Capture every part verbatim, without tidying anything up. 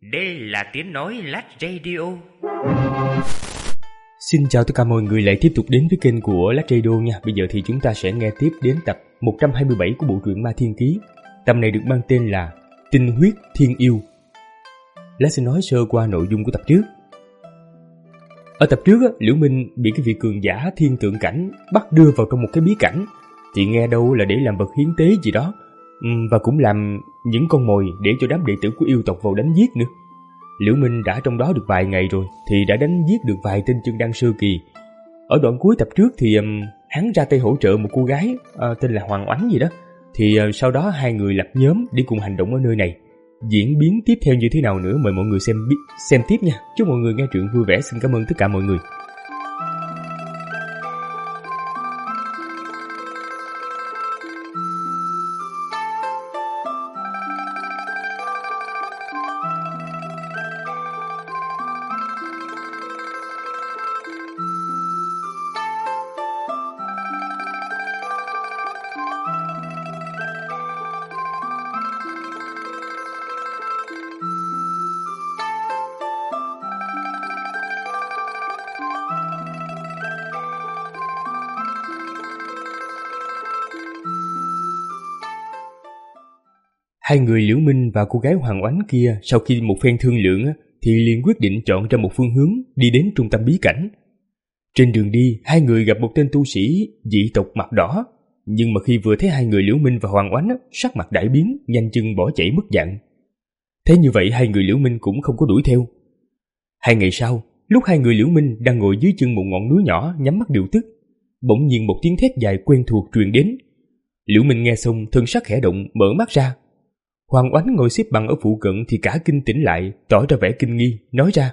Đây là tiếng nói Lát Radio. Xin chào tất cả mọi người lại tiếp tục đến với kênh của Lát Radio nha. Bây giờ thì chúng ta sẽ nghe tiếp đến tập một trăm hai mươi bảy của bộ truyện Ma Thiên Ký. Tập này được mang tên là Tinh Huyết Thiên Yêu. Lát sẽ nói sơ qua nội dung của tập trước. Ở tập trước, Liễu Minh bị cái vị cường giả thiên tượng cảnh bắt đưa vào trong một cái bí cảnh. Thì nghe đâu là để làm vật hiến tế gì đó, và cũng làm những con mồi để cho đám đệ tử của yêu tộc vào đánh giết nữa. Liễu Minh đã trong đó được vài ngày rồi thì đã đánh giết được vài tên chân đan sơ kỳ. Ở đoạn cuối tập trước thì um, hắn ra tay hỗ trợ một cô gái uh, tên là Hoàng Oánh gì đó. Thì uh, sau đó hai người lập nhóm để cùng hành động ở nơi này. Diễn biến tiếp theo như thế nào nữa mời mọi người xem xem tiếp nha. Chúc mọi người nghe truyện vui vẻ. Xin cảm ơn tất cả mọi người. Hai người Liễu Minh và cô gái Hoàng Oánh kia sau khi một phen thương lượng thì liền quyết định chọn ra một phương hướng đi đến trung tâm bí cảnh. Trên đường đi, hai người gặp một tên tu sĩ dị tộc mặt đỏ, nhưng mà khi vừa thấy hai người Liễu Minh và Hoàng Oánh, sắc mặt đại biến, nhanh chân bỏ chạy mất dạng. Thế như vậy hai người Liễu Minh cũng không có đuổi theo. Hai ngày sau, lúc hai người Liễu Minh đang ngồi dưới chân một ngọn núi nhỏ nhắm mắt điều tức, bỗng nhiên một tiếng thét dài quen thuộc truyền đến. Liễu Minh nghe xong thân sắc khẽ động, mở mắt ra. Hoàng Oánh ngồi xếp bằng ở phụ cận thì cả kinh tỉnh lại, tỏ ra vẻ kinh nghi, nói ra: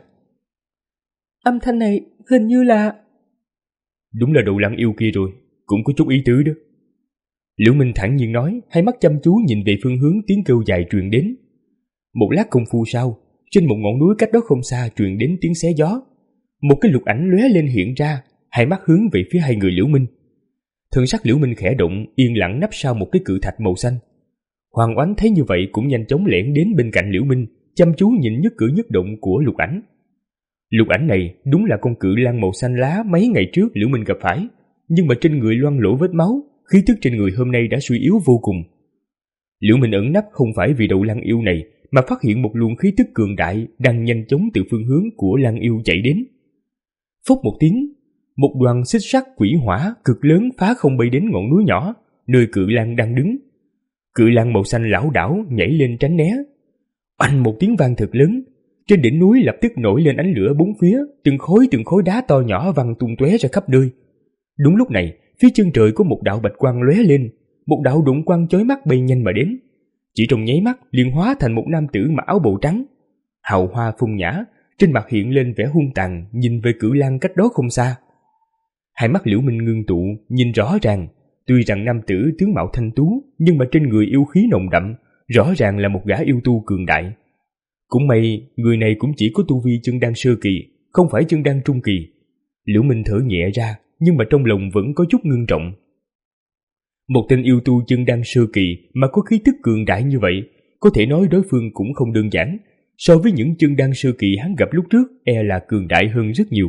Âm thanh này hình như là... Đúng là đầu lăng yêu kia rồi, cũng có chút ý tứ đó. Liễu Minh thản nhiên nói, hai mắt chăm chú nhìn về phương hướng tiếng kêu dài truyền đến. Một lát công phu sau, trên một ngọn núi cách đó không xa truyền đến tiếng xé gió. Một cái lục ảnh lóe lên hiện ra, hai mắt hướng về phía hai người Liễu Minh. Thân sắc Liễu Minh khẽ động, yên lặng nấp sau một cái cự thạch màu xanh. Hoàng Oánh thấy như vậy cũng nhanh chóng lẻn đến bên cạnh Liễu Minh, chăm chú nhìn nhất cử nhất động của lục ảnh. Lục ảnh này đúng là con cự lang màu xanh lá mấy ngày trước Liễu Minh gặp phải, nhưng mà trên người loang lổ vết máu, khí tức trên người hôm nay đã suy yếu vô cùng. Liễu Minh ẩn nấp không phải vì đầu lang yêu này, mà phát hiện một luồng khí tức cường đại đang nhanh chóng từ phương hướng của lang yêu chạy đến. Phốc một tiếng, một đoàn xích sắt quỷ hỏa cực lớn phá không bay đến ngọn núi nhỏ, nơi cự lang đang đứng. Cự lang màu xanh lảo đảo nhảy lên tránh né. Oanh một tiếng vang thật lớn, trên đỉnh núi lập tức nổi lên ánh lửa bốn phía, từng khối từng khối đá to nhỏ văng tung tóe ra khắp nơi. Đúng lúc này, phía chân trời có một đạo bạch quang lóe lên, một đạo đụng quang chói mắt bay nhanh mà đến. Chỉ trong nháy mắt liền hóa thành một nam tử mặc áo bào trắng, hào hoa phong nhã, trên mặt hiện lên vẻ hung tàn, nhìn về cự lang cách đó không xa. Hai mắt Liễu Minh ngưng tụ, nhìn rõ ràng. Tuy rằng nam tử tướng mạo thanh tú, nhưng mà trên người yêu khí nồng đậm, rõ ràng là một gã yêu tu cường đại. Cũng may, người này cũng chỉ có tu vi chân đan sơ kỳ, không phải chân đan trung kỳ. Liễu Minh thở nhẹ ra, nhưng mà trong lòng vẫn có chút ngưng trọng. Một tên yêu tu chân đan sơ kỳ mà có khí tức cường đại như vậy, có thể nói đối phương cũng không đơn giản. So với những chân đan sơ kỳ hắn gặp lúc trước, e là cường đại hơn rất nhiều.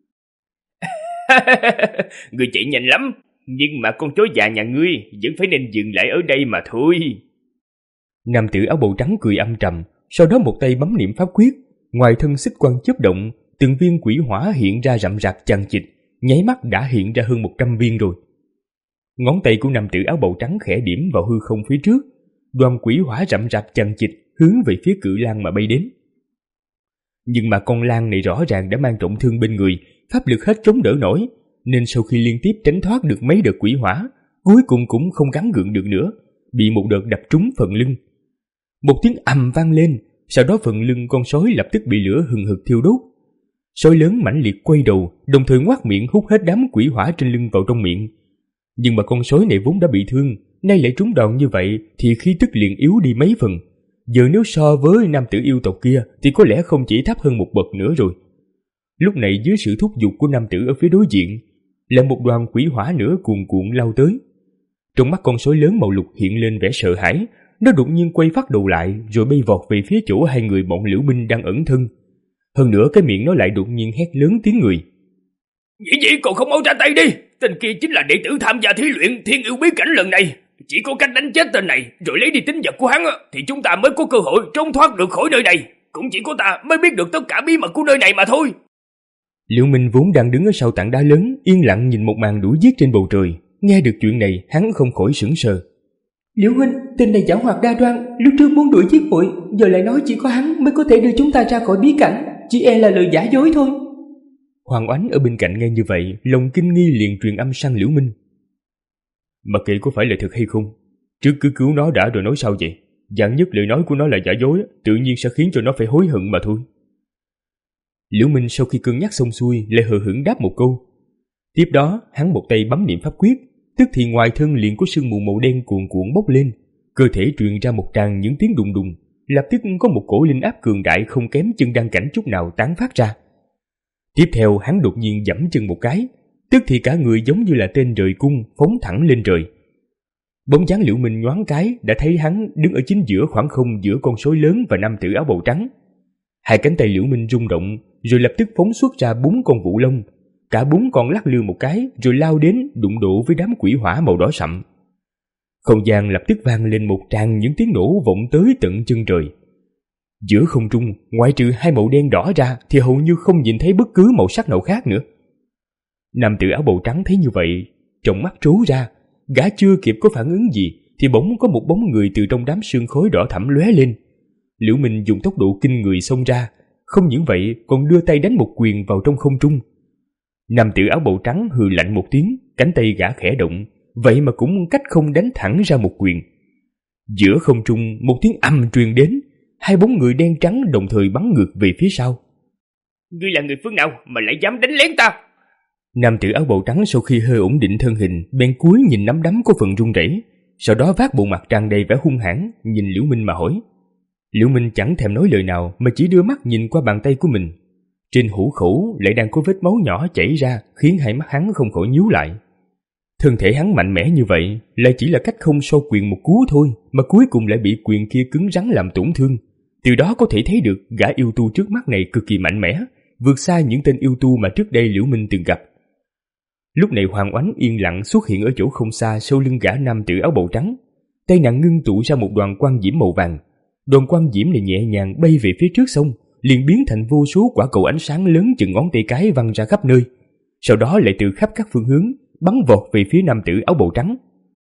Người chạy nhanh lắm, nhưng mà con chó già nhà ngươi vẫn phải nên dừng lại ở đây mà thôi. Nam tử áo bào trắng cười âm trầm, sau đó một tay bấm niệm pháp quyết, ngoài thân xích quang chớp động, từng viên quỷ hỏa hiện ra rậm rạp chằng chịt, nháy mắt đã hiện ra hơn một trăm viên rồi. Ngón tay của nam tử áo bào trắng khẽ điểm vào hư không phía trước, đoàn quỷ hỏa rậm rạp chằng chịt hướng về phía cự lang mà bay đến. Nhưng mà con lang này rõ ràng đã mang trọng thương bên người, pháp lực hết chống đỡ nổi, nên sau khi liên tiếp tránh thoát được mấy đợt quỷ hỏa, cuối cùng cũng không gắng gượng được nữa, bị một đợt đập trúng phần lưng. Một tiếng ầm vang lên, sau đó phần lưng con sói lập tức bị lửa hừng hực thiêu đốt. Sói lớn mãnh liệt quay đầu, đồng thời ngoác miệng hút hết đám quỷ hỏa trên lưng vào trong miệng. Nhưng mà con sói này vốn đã bị thương, nay lại trúng đòn như vậy thì khí tức liền yếu đi mấy phần. Giờ nếu so với nam tử yêu tộc kia thì có lẽ không chỉ thấp hơn một bậc nữa rồi. Lúc này dưới sự thúc giục của nam tử ở phía đối diện, là một đoàn quỷ hỏa nữa cuồn cuộn lao tới. Trong mắt con sói lớn màu lục hiện lên vẻ sợ hãi, Nó đột nhiên quay phát đầu lại rồi bay vọt về phía chỗ hai người bọn Liễu Minh đang ẩn thân. Hơn nữa cái miệng nó lại đột nhiên hét lớn tiếng người. Dĩ dĩ còn không mau ra tay đi. Tên kia chính là đệ tử tham gia thí luyện Thiên Yêu Bí Cảnh lần này. Chỉ có cách đánh chết tên này rồi lấy đi tín vật của hắn thì chúng ta mới có cơ hội trốn thoát được khỏi nơi này. Cũng chỉ có ta mới biết được tất cả bí mật của nơi này mà thôi. Liễu Minh vốn đang đứng ở sau tảng đá lớn, yên lặng nhìn một màn đuổi giết trên bầu trời. Nghe được chuyện này, hắn không khỏi sững sờ. Liễu huynh, tên này giảo hoạt đa đoan, lúc trước muốn đuổi giết muội, giờ lại nói chỉ có hắn mới có thể đưa chúng ta ra khỏi bí cảnh, chỉ e là lời giả dối thôi. Hoàng Oánh ở bên cạnh nghe như vậy, lòng kinh nghi liền truyền âm sang Liễu Minh. Mặc kệ có phải là thật hay không, trước cứ cứu nó đã rồi nói sao vậy? Dạng nhất lời nói của nó là giả dối, tự nhiên sẽ khiến cho nó phải hối hận mà thôi. Liễu Minh sau khi cân nhắc xong xuôi lại hờ hững đáp một câu. Tiếp đó hắn một tay bấm niệm pháp quyết, tức thì ngoài thân liền có sương mù màu đen cuồn cuộn bốc lên, cơ thể truyền ra một tràng những tiếng đùng đùng, lập tức có một cổ linh áp cường đại không kém chân đăng cảnh chút nào tán phát ra. Tiếp theo hắn đột nhiên giẫm chân một cái, tức thì cả người giống như là tên rời cung phóng thẳng lên trời. Bóng dáng Liễu Minh nhoáng cái đã thấy hắn đứng ở chính giữa khoảng không giữa con sói lớn và nam tử áo bào trắng. Hai cánh tay Liễu Minh rung động rồi lập tức phóng xuất ra bốn con vũ long, cả bốn con lắc lư một cái rồi lao đến đụng độ với đám quỷ hỏa màu đỏ sậm. Không gian lập tức vang lên một tràng những tiếng nổ vọng tới tận chân trời. Giữa không trung, ngoại trừ hai màu đen đỏ ra thì hầu như không nhìn thấy bất cứ màu sắc nào khác nữa. Nam tử áo bào trắng thấy như vậy, trong mắt trố ra, gã chưa kịp có phản ứng gì thì bỗng có một bóng người từ trong đám sương khói đỏ thẫm lóe lên. Liễu Minh dùng tốc độ kinh người xông ra, không những vậy còn đưa tay đánh một quyền vào trong không trung. Nam tử áo bào trắng hừ lạnh một tiếng, cánh tay gã khẽ động, vậy mà cũng cách không đánh thẳng ra một quyền. Giữa không trung một tiếng ầm truyền đến, hai bóng người đen trắng đồng thời bắn ngược về phía sau. Ngươi là người phương nào mà lại dám đánh lén ta? Nam tử áo bào trắng sau khi hơi ổn định thân hình, bèn cúi nhìn nắm đấm có phần run rẩy, sau đó vác bộ mặt tràn đầy vẻ hung hãn nhìn Liễu Minh mà hỏi. Liễu Minh chẳng thèm nói lời nào mà chỉ đưa mắt nhìn qua bàn tay của mình. Trên hữu khẩu lại đang có vết máu nhỏ chảy ra, khiến hai mắt hắn không khỏi nhíu lại. Thân thể hắn mạnh mẽ như vậy, lại chỉ là cách không so quyền một cú thôi mà cuối cùng lại bị quyền kia cứng rắn làm tổn thương. Từ đó có thể thấy được gã yêu tu trước mắt này cực kỳ mạnh mẽ, vượt xa những tên yêu tu mà trước đây Liễu Minh từng gặp. Lúc này Hoàng Oánh yên lặng xuất hiện ở chỗ không xa sau lưng gã nam tử áo bào trắng, tay nàng ngưng tụ ra một đoàn quang diễm màu vàng. Đoàn quang diễm này nhẹ nhàng bay về phía trước sông, liền biến thành vô số quả cầu ánh sáng lớn chừng ngón tay cái văng ra khắp nơi, sau đó lại từ khắp các phương hướng bắn vọt về phía nam tử áo bào trắng.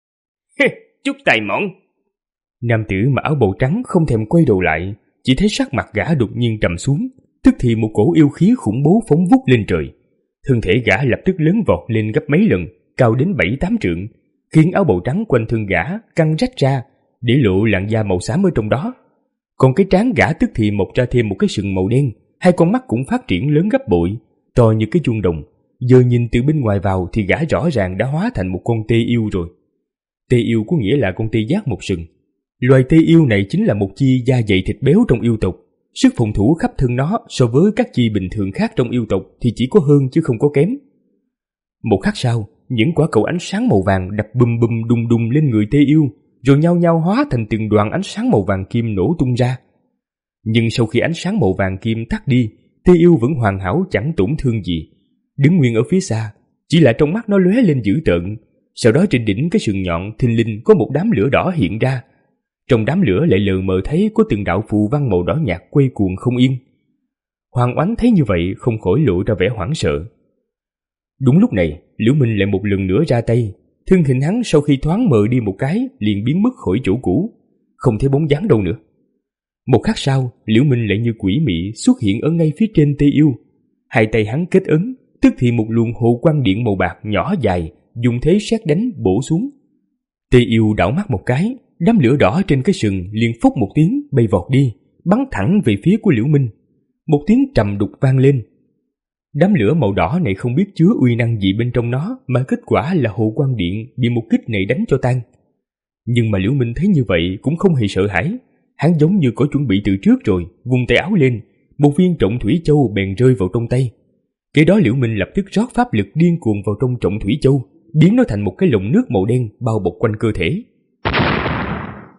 Chút tài mọn. Nam tử mà áo bào trắng không thèm quay đầu lại, chỉ thấy sắc mặt gã đột nhiên trầm xuống, tức thì một cổ yêu khí khủng bố phóng vút lên trời. Thân thể gã lập tức lớn vọt lên gấp mấy lần, cao đến bảy tám trượng, khiến áo bào trắng quanh thân gã căng rách ra, để lộ làn da màu xám ở trong đó. Còn cái trán gã tức thì mọc ra thêm một cái sừng màu đen, hai con mắt cũng phát triển lớn gấp bội, to như cái chuông đồng. Giờ nhìn từ bên ngoài vào thì gã rõ ràng đã hóa thành một con tê yêu rồi. Tê yêu có nghĩa là con tê giác một sừng. Loài tê yêu này chính là một chi da dày thịt béo trong yêu tộc. Sức phòng thủ khắp thân nó so với các chi bình thường khác trong yêu tộc thì chỉ có hơn chứ không có kém. Một khắc sau, những quả cầu ánh sáng màu vàng đập bùm bùm đùng đùng lên người tê yêu, rồi nhau nhau hóa thành từng đoàn ánh sáng màu vàng kim nổ tung ra. Nhưng sau khi ánh sáng màu vàng kim tắt đi, tê yêu vẫn hoàn hảo chẳng tổn thương gì, đứng nguyên ở phía xa, chỉ là trong mắt nó lóe lên dữ tợn. Sau đó trên đỉnh cái sừng nhọn thình lình có một đám lửa đỏ hiện ra. Trong đám lửa lại lờ mờ thấy có từng đạo phù văn màu đỏ nhạt quay cuồng không yên. Hoàng Oánh thấy như vậy không khỏi lộ ra vẻ hoảng sợ. Đúng lúc này, Liễu Minh lại một lần nữa ra tay. Thân hình hắn sau khi thoáng mờ đi một cái liền biến mất khỏi chỗ cũ, không thấy bóng dáng đâu nữa. Một khắc sau, Liễu Minh lại như quỷ mị xuất hiện ở ngay phía trên tê yêu. Hai tay hắn kết ấn, tức thì một luồng hồ quang điện màu bạc nhỏ dài dùng thế sét đánh bổ xuống. Tê yêu đảo mắt một cái, đám lửa đỏ trên cái sừng liền phốc một tiếng bay vọt đi, bắn thẳng về phía của Liễu Minh. Một tiếng trầm đục vang lên. Đám lửa màu đỏ này không biết chứa uy năng gì bên trong nó, mà kết quả là hồ quang điện bị một kích này đánh cho tan. Nhưng mà Liễu Minh thấy như vậy cũng không hề sợ hãi. Hắn giống như có chuẩn bị từ trước rồi, vung tay áo lên, một viên trọng thủy châu bèn rơi vào trong tay. Kế đó Liễu Minh lập tức rót pháp lực điên cuồng vào trong trọng thủy châu, biến nó thành một cái lồng nước màu đen bao bọc quanh cơ thể.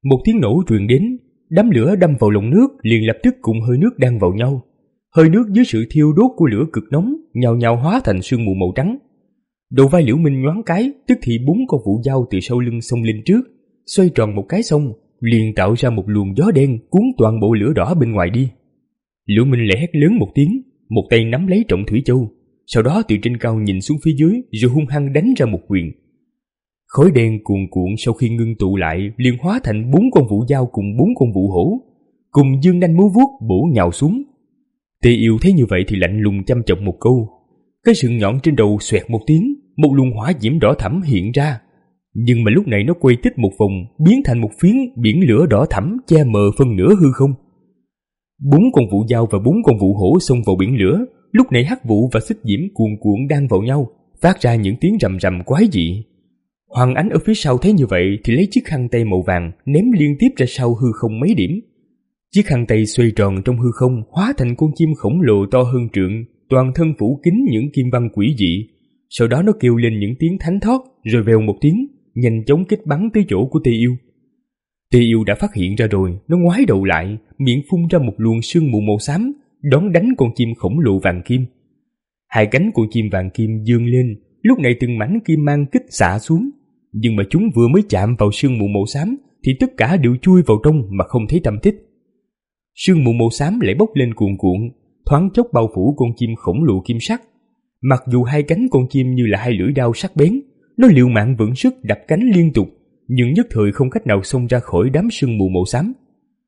Một tiếng nổ truyền đến, đám lửa đâm vào lồng nước liền lập tức cùng hơi nước đan vào nhau. Hơi nước dưới sự thiêu đốt của lửa cực nóng nhào nhào hóa thành sương mù màu trắng. Đầu vai Liễu Minh nhoáng cái, tức thì bốn con vũ dao từ sau lưng xông lên trước, xoay tròn một cái xong, liền tạo ra một luồng gió đen cuốn toàn bộ lửa đỏ bên ngoài đi. Liễu Minh lại hét lớn một tiếng, một tay nắm lấy trọng thủy châu, sau đó từ trên cao nhìn xuống phía dưới rồi hung hăng đánh ra một quyền. Khói đen cuồn cuộn sau khi ngưng tụ lại liền hóa thành bốn con vũ dao cùng bốn con vũ hổ, cùng dương nanh múa vuốt bổ nhào xuống. Tề Yêu thấy như vậy thì lạnh lùng chăm chọc một câu. Cái sừng nhọn trên đầu xoẹt một tiếng, một luồng hỏa diễm đỏ thẫm hiện ra. Nhưng mà lúc này nó quay tích một vòng, biến thành một phiến biển lửa đỏ thẫm che mờ phân nửa hư không. Bốn con vũ dao và bốn con vũ hổ xông vào biển lửa. Lúc này hắc vụ và xích diễm cuồn cuộn đan vào nhau, phát ra những tiếng rầm rầm quái dị. Hoàng Ánh ở phía sau thấy như vậy thì lấy chiếc khăn tay màu vàng ném liên tiếp ra sau hư không mấy điểm. Chiếc khăn tay xoay tròn trong hư không, hóa thành con chim khổng lồ to hơn trượng, toàn thân phủ kín những kim văn quỷ dị. Sau đó nó kêu lên những tiếng thánh thót, rồi vèo một tiếng, nhanh chóng kích bắn tới chỗ của Tề Yêu. Tề Yêu đã phát hiện ra rồi, nó ngoái đầu lại, miệng phun ra một luồng sương mù màu xám, đón đánh con chim khổng lồ vàng kim. Hai cánh con chim vàng kim dương lên, lúc này từng mảnh kim mang kích xạ xuống, nhưng mà chúng vừa mới chạm vào sương mù màu xám thì tất cả đều chui vào trong mà không thấy tăm tích. Sương mù màu xám lại bốc lên cuồn cuộn, thoáng chốc bao phủ con chim khổng lồ kim sắc. Mặc dù hai cánh con chim như là hai lưỡi dao sắc bén, nó liều mạng vững sức đập cánh liên tục, nhưng nhất thời không cách nào xông ra khỏi đám sương mù màu xám.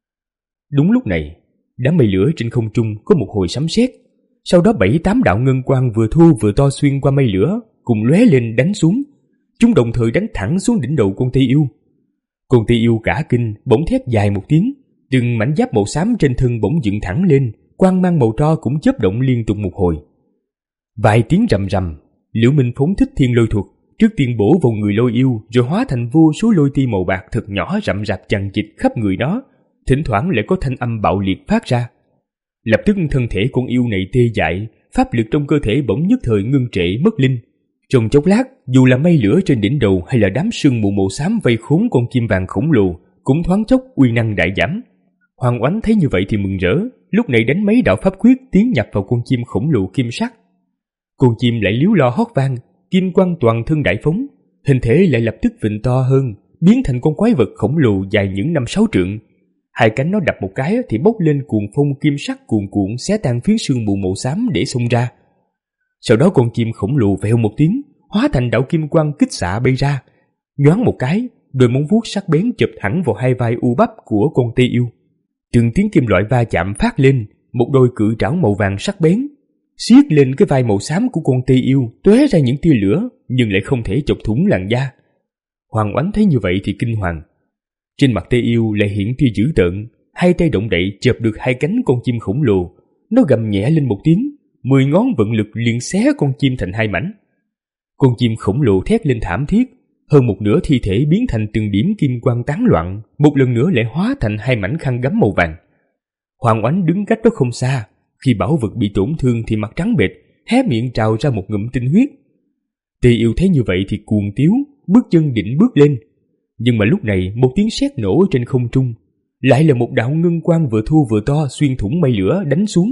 Đúng lúc này, đám mây lửa trên không trung có một hồi sấm sét, sau đó bảy tám đạo ngân quang vừa thô vừa to xuyên qua mây lửa, cùng lóe lên đánh xuống. Chúng đồng thời đánh thẳng xuống đỉnh đầu con Tây Yêu. Con Tây Yêu cả kinh, bỗng thét dài một tiếng, từng mảnh giáp màu xám trên thân bỗng dựng thẳng lên, quang mang màu tro cũng chớp động liên tục một hồi. Vài tiếng rầm rầm, Liễu Minh phóng thích thiên lôi thuật, trước tiên bổ vào người Lôi Yêu, rồi hóa thành vô số lôi ti màu bạc thật nhỏ rậm rạp chằng chịt khắp người nó, thỉnh thoảng lại có thanh âm bạo liệt phát ra. Lập tức thân thể con yêu này tê dại, pháp lực trong cơ thể bỗng nhất thời ngưng trệ mất linh. Trong chốc lát, dù là mây lửa trên đỉnh đầu hay là đám sương mù màu xám vây khốn con chim vàng khổng lồ, cũng thoáng chốc uy năng đại giảm. Hoàng Oánh thấy như vậy thì mừng rỡ, lúc này đánh mấy đạo pháp quyết tiến nhập vào con chim khổng lồ kim sắc. Con chim lại líu lo hót vang, kim quang toàn thân đại phóng, hình thể lại lập tức vịnh to hơn, biến thành con quái vật khổng lồ dài những năm sáu trượng. Hai cánh nó đập một cái thì bốc lên cuồng phong kim sắc cuồn cuộn xé tan phiến sương mù màu xám để xông ra. Sau đó con chim khổng lồ vèo một tiếng, hóa thành đạo kim quang kích xạ bay ra, nhoáng một cái, đôi móng vuốt sắc bén chụp thẳng vào hai vai u bắp của con Tây Yêu. Từng tiếng kim loại va chạm phát lên, một đôi cự trảo màu vàng sắc bén siết lên cái vai màu xám của con Tây Yêu, tóe ra những tia lửa nhưng lại không thể chọc thủng làn da. Hoàng Oánh thấy như vậy thì kinh hoàng. Trên mặt Tây Yêu lại hiện tia dữ tợn, hai tay động đậy chộp được hai cánh con chim khổng lồ, nó gầm nhẹ lên một tiếng, mười ngón vận lực liền xé con chim thành hai mảnh. Con chim khổng lồ thét lên thảm thiết, hơn một nửa thi thể biến thành từng điểm kim quang tán loạn, một lần nữa lại hóa thành hai mảnh khăn gấm màu vàng. Hoàng Oánh đứng cách đó không xa, khi bảo vật bị tổn thương thì mặt trắng bệch, hé miệng trào ra một ngụm tinh huyết. Tề Yêu thấy như vậy thì cuồng tiếu, bước chân định bước lên, nhưng mà lúc này một tiếng sét nổ trên không trung, lại là một đạo ngân quang vừa thô vừa to xuyên thủng mây lửa đánh xuống.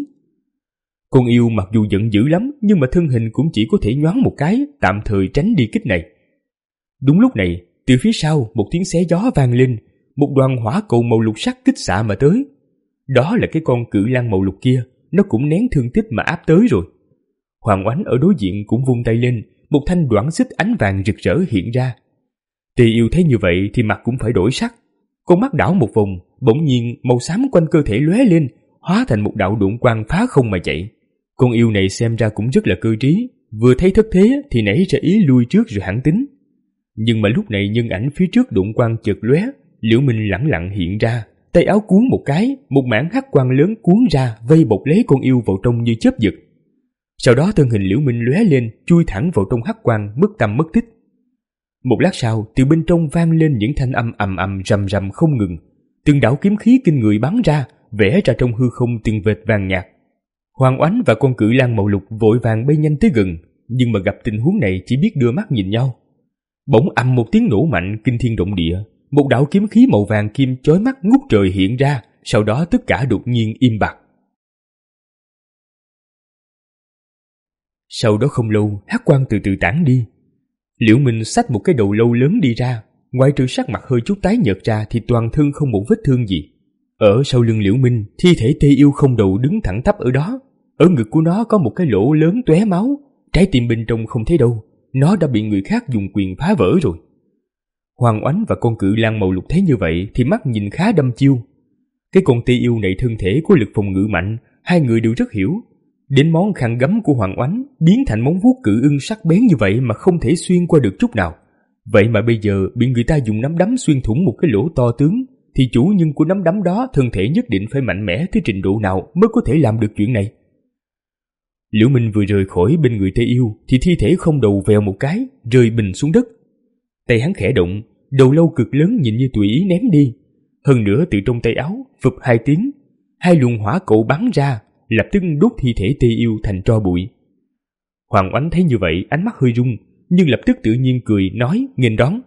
Con yêu mặc dù giận dữ lắm, nhưng mà thân hình cũng chỉ có thể nhoáng một cái, tạm thời tránh đi kích này. Đúng lúc này, từ phía sau một tiếng xé gió vang lên, một đoàn hỏa cầu màu lục sắc kích xạ mà tới. Đó là cái con cự lang màu lục kia, nó cũng nén thương tích mà áp tới rồi. Hoàng Oánh ở đối diện cũng vung tay lên, một thanh đoạn xích ánh vàng rực rỡ hiện ra. Tề Yêu thấy như vậy thì mặt cũng phải đổi sắc, con mắt đảo một vòng, bỗng nhiên màu xám quanh cơ thể lóe lên, hóa thành một đạo độn quang phá không mà chạy. Con yêu này xem ra cũng rất là cơ trí, vừa thấy thất thế thì nảy ra ý lui trước rồi hẳn tính. Nhưng mà lúc này nhân ảnh phía trước độn quang chợt lóe, Liễu Minh lẳng lặng hiện ra, tay áo cuốn một cái, một mảng hắc quang lớn cuốn ra vây bọc lấy con yêu vào trong như chớp giật. Sau đó thân hình Liễu Minh lóe lên, chui thẳng vào trong hắc quang, mất tăm mất tích. Một lát sau, từ bên trong vang lên những thanh âm ầm ầm rầm rầm không ngừng, từng đạo kiếm khí kinh người bắn ra, vẽ ra trong hư không từng vệt vàng nhạt. Hoàng Oánh và con cự lang màu lục vội vàng bay nhanh tới gần, nhưng mà gặp tình huống này chỉ biết đưa mắt nhìn nhau. Bỗng ầm một tiếng nổ mạnh kinh thiên động địa, Một đạo kiếm khí màu vàng kim chói mắt ngút trời hiện ra, sau đó tất cả đột nhiên im bặt. Sau đó không lâu, hắc quang từ từ tản đi. Liễu Minh xách một cái đầu lâu lớn đi ra, ngoại trừ sắc mặt hơi chút tái nhợt ra thì toàn thân không một vết thương gì. Ở sau lưng Liễu Minh, thi thể tê yêu không đầu đứng thẳng tắp ở đó. Ở ngực của nó có một cái lỗ lớn tóe máu, trái tim bên trong không thấy đâu, nó đã bị người khác dùng quyền phá vỡ rồi. Hoàng Oánh và con cự lang màu lục thấy như vậy thì mắt nhìn khá đăm chiêu. Cái con tê yêu này thân thể có lực phòng ngự mạnh, hai người đều rất hiểu. Đến món khăn gấm của Hoàng Oánh biến thành móng vuốt cự ưng sắc bén như vậy mà không thể xuyên qua được chút nào. Vậy mà bây giờ bị người ta dùng nắm đấm xuyên thủng một cái lỗ to tướng, thì chủ nhân của nắm đấm đó thân thể nhất định phải mạnh mẽ tới trình độ nào mới có thể làm được chuyện này. Liễu Minh vừa rời khỏi bên người tê yêu thì thi thể không đầu vèo một cái rơi bình xuống đất. Tay hắn khẽ động, đầu lâu cực lớn nhìn như tùy ý ném đi. Hơn nữa từ trong tay áo phụp hai tiếng, hai luồng hỏa cậu bắn ra, lập tức đốt thi thể tê yêu thành tro bụi. Hoàng Oánh thấy như vậy ánh mắt hơi rung, nhưng lập tức tự nhiên cười nói nghênh đón.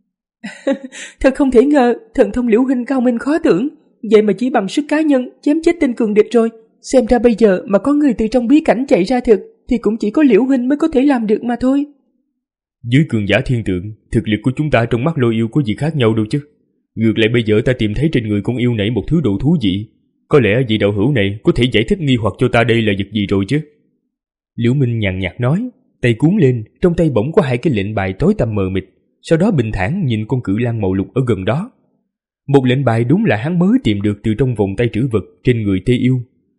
Thật không thể ngờ, thần thông Liễu huynh cao minh khó tưởng, vậy mà chỉ bằng sức cá nhân chém chết tên cường địch rồi. Xem ra bây giờ mà có người từ trong bí cảnh chạy ra thực thì cũng chỉ có Liễu huynh mới có thể làm được mà thôi. Dưới cường giả thiên tượng, thực lực của chúng ta trong mắt lôi yêu có gì khác nhau đâu chứ. Ngược lại bây giờ ta tìm thấy trên người con yêu này một thứ đồ thú dị. Có lẽ vị đạo hữu này có thể giải thích nghi hoặc cho ta đây là vật gì rồi chứ. Liễu Minh nhàn nhạt nói, tay cuốn lên, trong tay bỗng có hai cái lệnh bài tối tăm mờ mịt, sau đó bình thản nhìn con cự lang màu lục ở gần đó. Một lệnh bài đúng là hắn mới tìm được từ trong vòng tay trữ vật trên người tê yêu.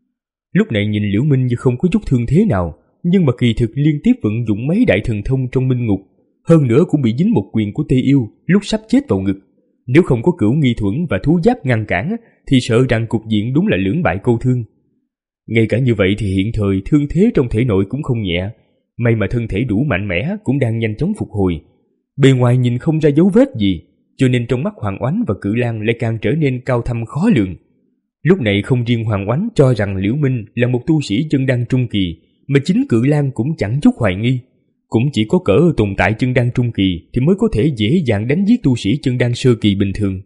Lúc này nhìn Liễu Minh như không có chút thương thế nào, nhưng mà kỳ thực liên tiếp vận dụng mấy đại thần thông trong minh ngục, hơn nữa cũng bị dính một quyền của tê yêu lúc sắp chết vào ngực. Nếu không có cửu nghi thuẫn và thú giáp ngăn cản thì sợ rằng cục diện đúng là lưỡng bại câu thương. Ngay cả như vậy thì hiện thời thương thế trong thể nội cũng không nhẹ, may mà thân thể đủ mạnh mẽ cũng đang nhanh chóng phục hồi. Bề ngoài nhìn không ra dấu vết gì, cho nên trong mắt Hoàng Oánh và Cự Lang lại càng trở nên cao thâm khó lường. Lúc này không riêng Hoàng Oánh cho rằng Liễu Minh là một tu sĩ chân đan trung kỳ, mà chính Cự Lang cũng chẳng chút hoài nghi. Cũng chỉ có cỡ tồn tại chân đan trung kỳ thì mới có thể dễ dàng đánh giết tu sĩ chân đan sơ kỳ bình thường.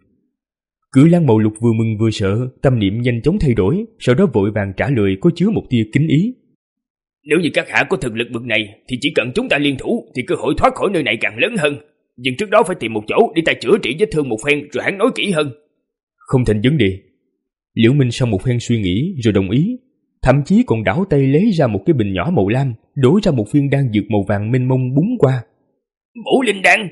Cự Lang màu lục vừa mừng vừa sợ, tâm niệm nhanh chóng thay đổi, sau đó vội vàng trả lời có chứa một tia kính ý. Nếu như các hạ có thực lực bậc này thì chỉ cần chúng ta liên thủ thì cơ hội thoát khỏi nơi này càng lớn hơn. Nhưng trước đó phải tìm một chỗ để ta chữa trị vết thương một phen rồi hắn nói kỹ hơn. Không thành vấn đề. Liễu Minh sau một phen suy nghĩ rồi đồng ý, thậm chí còn đảo tay lấy ra một cái bình nhỏ màu lam, đổ ra một viên đan dược màu vàng mênh mông búng qua. Bổ linh đan.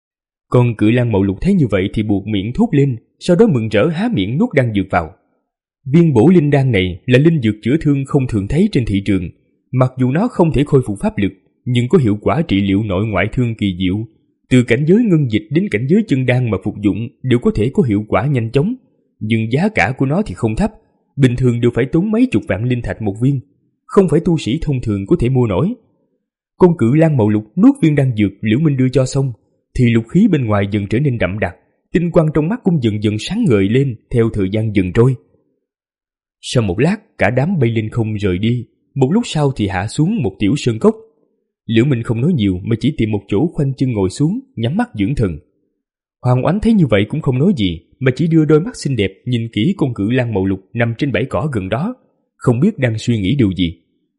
Con Cự Lang màu lục thấy như vậy thì buộc miệng thốt lên, sau đó mừng rỡ há miệng nuốt đan dược vào. Viên bổ linh đan này là linh dược chữa thương không thường thấy trên thị trường, mặc dù nó không thể khôi phục pháp lực, nhưng có hiệu quả trị liệu nội ngoại thương kỳ diệu. Từ cảnh giới ngân dịch đến cảnh giới chân đan mà phục dụng đều có thể có hiệu quả nhanh chóng, nhưng giá cả của nó thì không thấp, bình thường đều phải tốn mấy chục vạn linh thạch một viên, không phải tu sĩ thông thường có thể mua nổi. Con Cự Lang màu lục nuốt viên đan dược Liễu Minh đưa cho xong, thì lục khí bên ngoài dần trở nên đậm đặc, tinh quang trong mắt cũng dần dần sáng ngời lên theo thời gian dần trôi. Sau một lát, cả đám bay lên không rời đi, một lúc sau thì hạ xuống một tiểu sơn cốc. Liễu Minh không nói nhiều mà chỉ tìm một chỗ khoanh chân ngồi xuống, nhắm mắt dưỡng thần. Hoàng Oánh thấy như vậy cũng không nói gì, mà chỉ đưa đôi mắt xinh đẹp nhìn kỹ con Cự Lang màu lục nằm trên bãi cỏ gần đó, không biết đang suy nghĩ điều gì.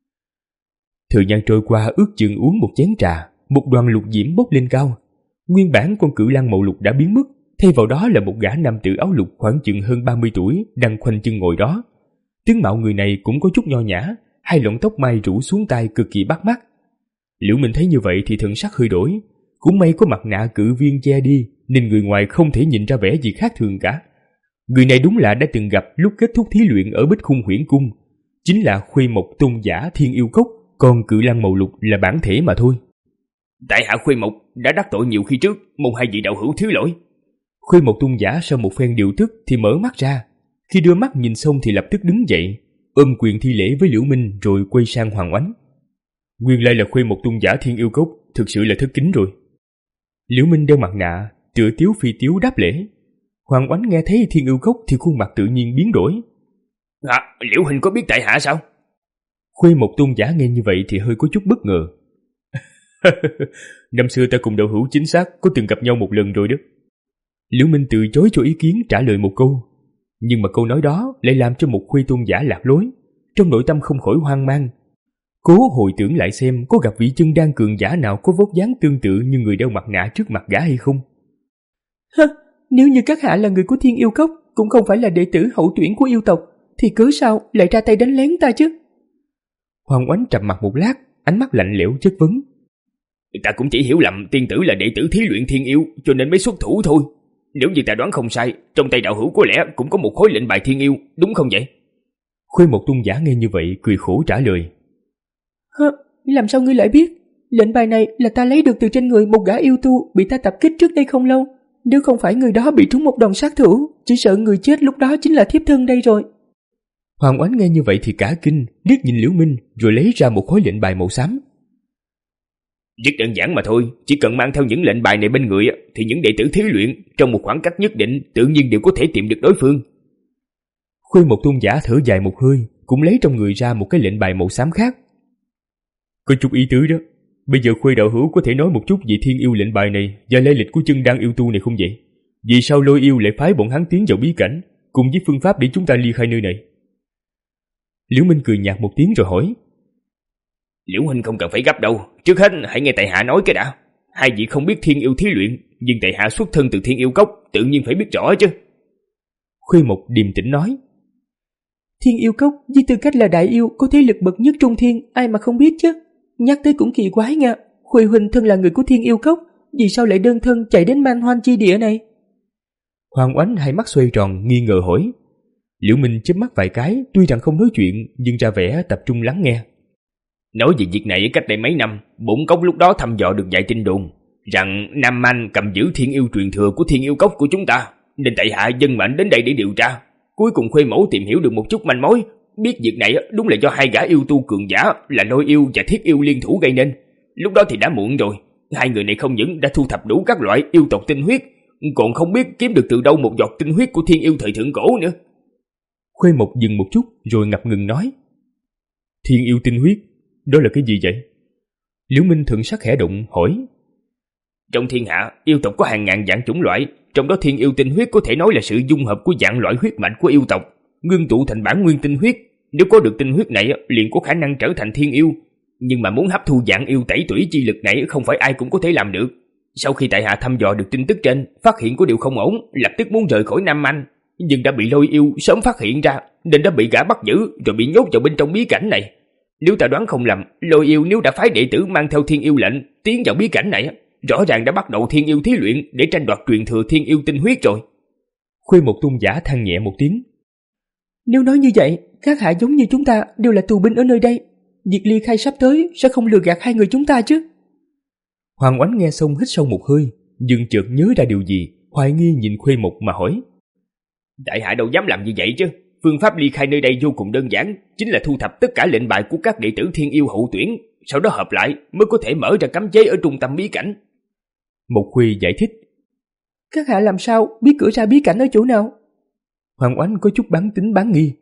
Thời gian trôi qua ước chừng uống một chén trà, một đoàn lục diễm bốc lên cao. Nguyên bản con Cự Lang màu lục đã biến mất, thay vào đó là một gã nam tử áo lục khoảng chừng hơn ba mươi tuổi đang khoanh chân ngồi đó. Tướng mạo người này cũng có chút nho nhã, hai lọn tóc mai rủ xuống tai cực kỳ bắt mắt. Liễu Minh thấy như vậy thì thần sắc hơi đổi, cũng may có mặt nạ cự viên che đi nên người ngoài không thể nhìn ra vẻ gì khác thường cả. Người này đúng là đã từng gặp lúc kết thúc thí luyện ở Bích Khung Huyễn Cung, chính là Khuê Mộc Tôn giả Thiên Yêu Cốc, còn Cự Lang màu lục là bản thể mà thôi. Tại hạ Khuê Mộc đã đắc tội nhiều khi trước, mong hai vị đạo hữu thứ lỗi. Khuê Mộc Tôn giả sau một phen điều tức thì mở mắt ra, khi đưa mắt nhìn xong thì lập tức đứng dậy, ôm quyền thi lễ với Liễu Minh rồi quay sang Hoàng Oánh. Nguyên lai là Khuê Mộc Tôn giả Thiên Yêu Cốc, thực sự là thất kính rồi. Liễu Minh đeo mặt nạ, tựa tiếu phi tiếu đáp lễ. Hoàng Oánh nghe thấy Thiên Yêu Cốc thì khuôn mặt tự nhiên biến đổi. À, Liễu huynh có biết tại hạ sao? Khuê Mộc Tôn giả nghe như vậy thì hơi có chút bất ngờ. Năm xưa ta cùng đạo hữu chính xác có từng gặp nhau một lần rồi đó. Liễu Minh từ chối cho ý kiến trả lời một câu, nhưng mà câu nói đó lại làm cho một Khuê tôn giả lạc lối, trong nội tâm không khỏi hoang mang. Cố hồi tưởng lại xem có gặp vị chân đan cường giả nào có vóc dáng tương tự như người đeo mặt nạ trước mặt gã hay không. Hơ, nếu như các hạ là người của Thiên Yêu Cốc, cũng không phải là đệ tử hậu tuyển của yêu tộc, thì cớ sao lại ra tay đánh lén ta chứ? Hoàng Oánh trầm mặt một lát, ánh mắt lạnh lẽo chất vấn. Ta cũng chỉ hiểu lầm tiên tử là đệ tử thí luyện thiên yêu, cho nên mới xuất thủ thôi. Nếu như ta đoán không sai, trong tay đạo hữu có lẽ cũng có một khối lệnh bài thiên yêu, đúng không vậy? Khuê một tôn giả nghe như vậy cười khổ trả lời. Hơ, làm sao ngươi lại biết? Lệnh bài này là ta lấy được từ trên người một gã yêu tu bị ta tập kích trước đây không lâu. Nếu không phải người đó bị trúng một đòn sát thủ, chỉ sợ người chết lúc đó chính là thiếp thân đây rồi. Hoàng Oánh nghe như vậy thì cả kinh, liếc nhìn Liễu Minh rồi lấy ra một khối lệnh bài màu xám. Rất đơn giản mà thôi, chỉ cần mang theo những lệnh bài này bên người thì những đệ tử thí luyện trong một khoảng cách nhất định tự nhiên đều có thể tìm được đối phương. Khuê một tôn giả thở dài một hơi, cũng lấy trong người ra một cái lệnh bài màu xám khác. Có chút ý tứ đó. Bây giờ Khuê đạo hữu có thể nói một chút về thiên yêu lệnh bài này và lai lịch của chân đan yêu tu này không vậy? Vì sao Lôi yêu lại phái bọn hắn tiến vào bí cảnh, cùng với phương pháp để chúng ta ly khai nơi này? Liễu Minh cười nhạt một tiếng rồi hỏi. Liễu huynh không cần phải gấp đâu, trước hết hãy nghe tại hạ nói cái đã. Hai vị không biết thiên yêu thí luyện, nhưng tại hạ xuất thân từ Thiên Yêu Cốc, tự nhiên phải biết rõ chứ. Khuê Mộc điềm tĩnh nói. Thiên Yêu Cốc với tư cách là đại yêu có thế lực bậc nhất trung thiên, ai mà không biết chứ. Nhắc tới cũng kỳ quái nha, Khuê huynh thân là người của Thiên Yêu Cốc, vì sao lại đơn thân chạy đến Man Hoan chi địa này? Hoàng Oánh hai mắt xoay tròn nghi ngờ hỏi. Liễu Minh chớp mắt vài cái, tuy rằng không nói chuyện nhưng ra vẻ tập trung lắng nghe. Nói về việc này cách đây mấy năm, bổn cốc lúc đó thăm dò được vài tin đồn rằng Nam Man cầm giữ thiên yêu truyền thừa của Thiên Yêu Cốc của chúng ta, nên tại hạ dân mệnh đến đây để điều tra. Cuối cùng Khuê mẫu tìm hiểu được một chút manh mối, biết việc này đúng là do hai gã yêu tu cường giả là Lôi yêu và Thiết yêu liên thủ gây nên. Lúc đó thì đã muộn rồi, hai người này không những đã thu thập đủ các loại yêu tộc tinh huyết, còn không biết kiếm được từ đâu một giọt tinh huyết của thiên yêu thời thượng cổ nữa. Khuê Mộc dừng một chút rồi ngập ngừng nói. Thiên yêu tinh huyết, đó là cái gì vậy? Liễu Minh thần sắc khẽ động hỏi. Trong thiên hạ, yêu tộc có hàng ngàn dạng chủng loại, trong đó thiên yêu tinh huyết có thể nói là sự dung hợp của dạng loại huyết mạch của yêu tộc, ngưng tụ thành bản nguyên tinh huyết. Nếu có được tinh huyết này liền có khả năng trở thành thiên yêu, nhưng mà muốn hấp thu dạng yêu tẩy tủy chi lực này không phải ai cũng có thể làm được. Sau khi tại hạ thăm dò được tin tức trên, phát hiện có điều không ổn, lập tức muốn rời khỏi Nam Man, nhưng đã bị Lôi yêu sớm phát hiện ra, nên đã bị gã bắt giữ rồi bị nhốt vào bên trong bí cảnh này. Nếu ta đoán không lầm, Lôi yêu nếu đã phái đệ tử mang theo thiên yêu lệnh tiến vào bí cảnh này, rõ ràng đã bắt đầu thiên yêu thí luyện để tranh đoạt truyền thừa thiên yêu tinh huyết rồi. Khuê một tôn giả than nhẹ một tiếng. Nếu nói như vậy, các hạ giống như chúng ta đều là tù binh ở nơi đây, việc ly khai sắp tới sẽ không lừa gạt hai người chúng ta chứ? Hoàng Oánh nghe xong hít sâu một hơi, nhưng chợt nhớ ra điều gì, hoài nghi nhìn Khuê Mộc mà hỏi. Đại hạ đâu dám làm như vậy chứ. Phương pháp ly khai nơi đây vô cùng đơn giản, chính là thu thập tất cả lệnh bài của các đệ tử thiên yêu hậu tuyển, sau đó hợp lại mới có thể mở ra cấm chế ở trung tâm bí cảnh. Một Khuê giải thích. Các hạ làm sao biết cửa ra bí cảnh ở chỗ nào? Hoàng Oánh có chút bán tính bán nghi.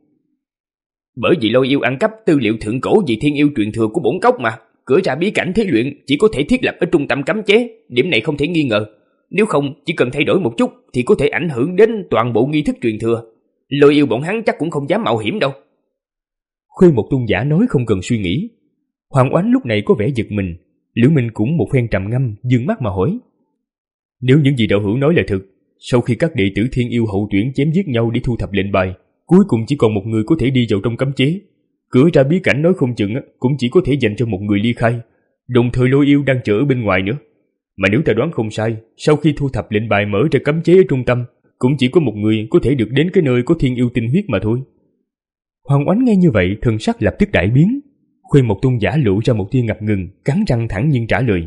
Bởi vì Lôi yêu ăn cắp tư liệu thượng cổ về thiên yêu truyền thừa của bổn cốc mà. Cửa ra bí cảnh thí luyện chỉ có thể thiết lập ở trung tâm cấm chế, điểm này không thể nghi ngờ. Nếu không, chỉ cần thay đổi một chút thì có thể ảnh hưởng đến toàn bộ nghi thức truyền thừa. Lôi yêu bọn hắn chắc cũng không dám mạo hiểm đâu. Khuê một tôn giả nói không cần suy nghĩ. Hoàng Oánh lúc này có vẻ giật mình. Liễu Minh cũng một phen trầm ngâm, dương mắt mà hỏi. Nếu những gì đạo hữu nói là thật, sau khi các đệ tử thiên yêu hậu tuyển chém giết nhau để thu thập lệnh bài, cuối cùng chỉ còn một người có thể đi vào trong cấm chế. Cửa ra bí cảnh nói không chừng cũng chỉ có thể dành cho một người ly khai, đồng thời Lôi yêu đang chờ ở bên ngoài nữa. Mà nếu ta đoán không sai, sau khi thu thập lệnh bài mở ra cấm chế ở trung tâm, cũng chỉ có một người có thể được đến cái nơi có thiên yêu tinh huyết mà thôi. Hoàng Oánh nghe như vậy, thần sắc lập tức đại biến. Khuê một tôn giả lộ ra một tia ngập ngừng, cắn răng thẳng nhiên trả lời.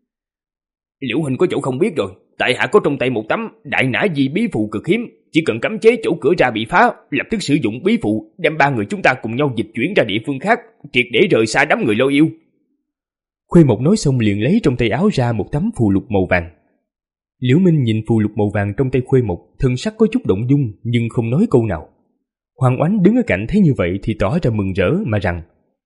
Liễu huynh có chỗ không biết rồi, tại hạ có trong tay một tấm đại nã di bí phù cực hiếm, chỉ cần cấm chế chỗ cửa ra bị phá, lập tức sử dụng bí phù đem ba người chúng ta cùng nhau dịch chuyển ra địa phương khác, triệt để rời xa đám người Lôi yêu. Khuê một nói xong liền lấy trong tay áo ra một tấm phù lục màu vàng. Liễu Minh nhìn phù lục màu vàng trong tay Khuê một, thân sắc có chút động dung nhưng không nói câu nào. Hoàng Oánh đứng ở cạnh thấy như vậy thì tỏ ra mừng rỡ mà rằng: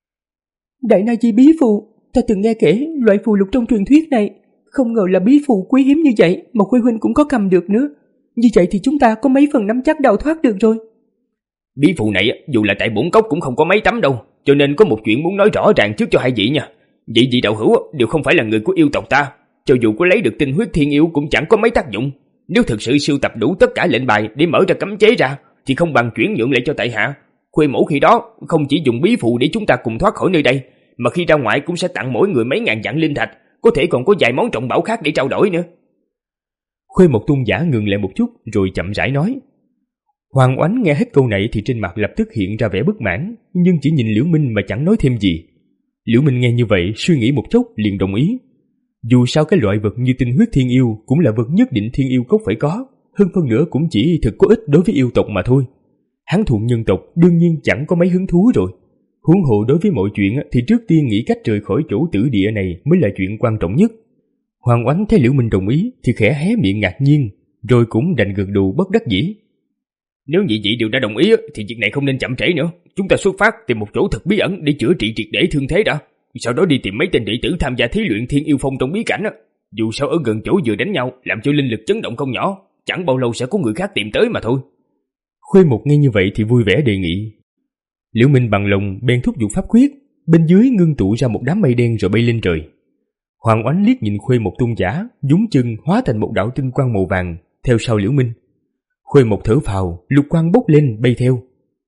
Đại na di bí phù, ta từng nghe kể loại phù lục trong truyền thuyết này, không ngờ là bí phù quý hiếm như vậy mà Khuê huynh cũng có cầm được nữa. Như vậy thì chúng ta có mấy phần nắm chắc đào thoát được rồi. Bí phù này dù là tại bổn cốc cũng không có mấy tấm đâu, cho nên có một chuyện muốn nói rõ ràng trước cho hai vị nha. Vị vị đạo hữu đều không phải là người của yêu tộc ta, cho dù có lấy được tinh huyết thiên yêu cũng chẳng có mấy tác dụng. Nếu thực sự sưu tập đủ tất cả lệnh bài để mở ra cấm chế ra, thì không bằng chuyển nhượng lại cho tại hạ. Khuê mẫu khi đó không chỉ dùng bí phù để chúng ta cùng thoát khỏi nơi đây, mà khi ra ngoài cũng sẽ tặng mỗi người mấy ngàn vạn linh thạch, có thể còn có vài món trọng bảo khác để trao đổi nữa. Khuê Mộc Tôn giả ngừng lại một chút rồi chậm rãi nói. Hoàng Oánh nghe hết câu này thì trên mặt lập tức hiện ra vẻ bất mãn, nhưng chỉ nhìn Liễu Minh mà chẳng nói thêm gì. Liễu Minh nghe như vậy suy nghĩ một chút liền đồng ý. Dù sao cái loại vật như tinh huyết thiên yêu cũng là vật nhất định thiên yêu cốc phải có, hơn phân nữa cũng chỉ thực có ích đối với yêu tộc mà thôi. Hắn thuần nhân tộc đương nhiên chẳng có mấy hứng thú rồi. Huống hồ đối với mọi chuyện thì trước tiên nghĩ cách rời khỏi chỗ tử địa này mới là chuyện quan trọng nhất. Hoàng Oánh thấy Liễu Minh đồng ý thì khẽ hé miệng ngạc nhiên, rồi cũng đành gật đầu bất đắc dĩ. Nếu nhị vị đều đã đồng ý thì việc này không nên chậm trễ nữa. Chúng ta xuất phát tìm một chỗ thật bí ẩn để chữa trị triệt để thương thế đã, sau đó đi tìm mấy tên đệ tử tham gia thí luyện Thiên Yêu Phong trong bí cảnh. Dù sao ở gần chỗ vừa đánh nhau làm cho linh lực chấn động không nhỏ, chẳng bao lâu sẽ có người khác tìm tới mà thôi. Khuê Mộc nghe như vậy thì vui vẻ đề nghị. Liễu Minh bằng lòng bèn thúc giục pháp quyết, bên dưới ngưng tụ ra một đám mây đen rồi bay lên trời. Hoàng Oánh liếc nhìn Khuê Mộc tôn giả, nhún chân hóa thành một đạo tinh quang màu vàng theo sau Liễu Minh. Khuê Mộc thở phào, lục quang bốc lên bay theo.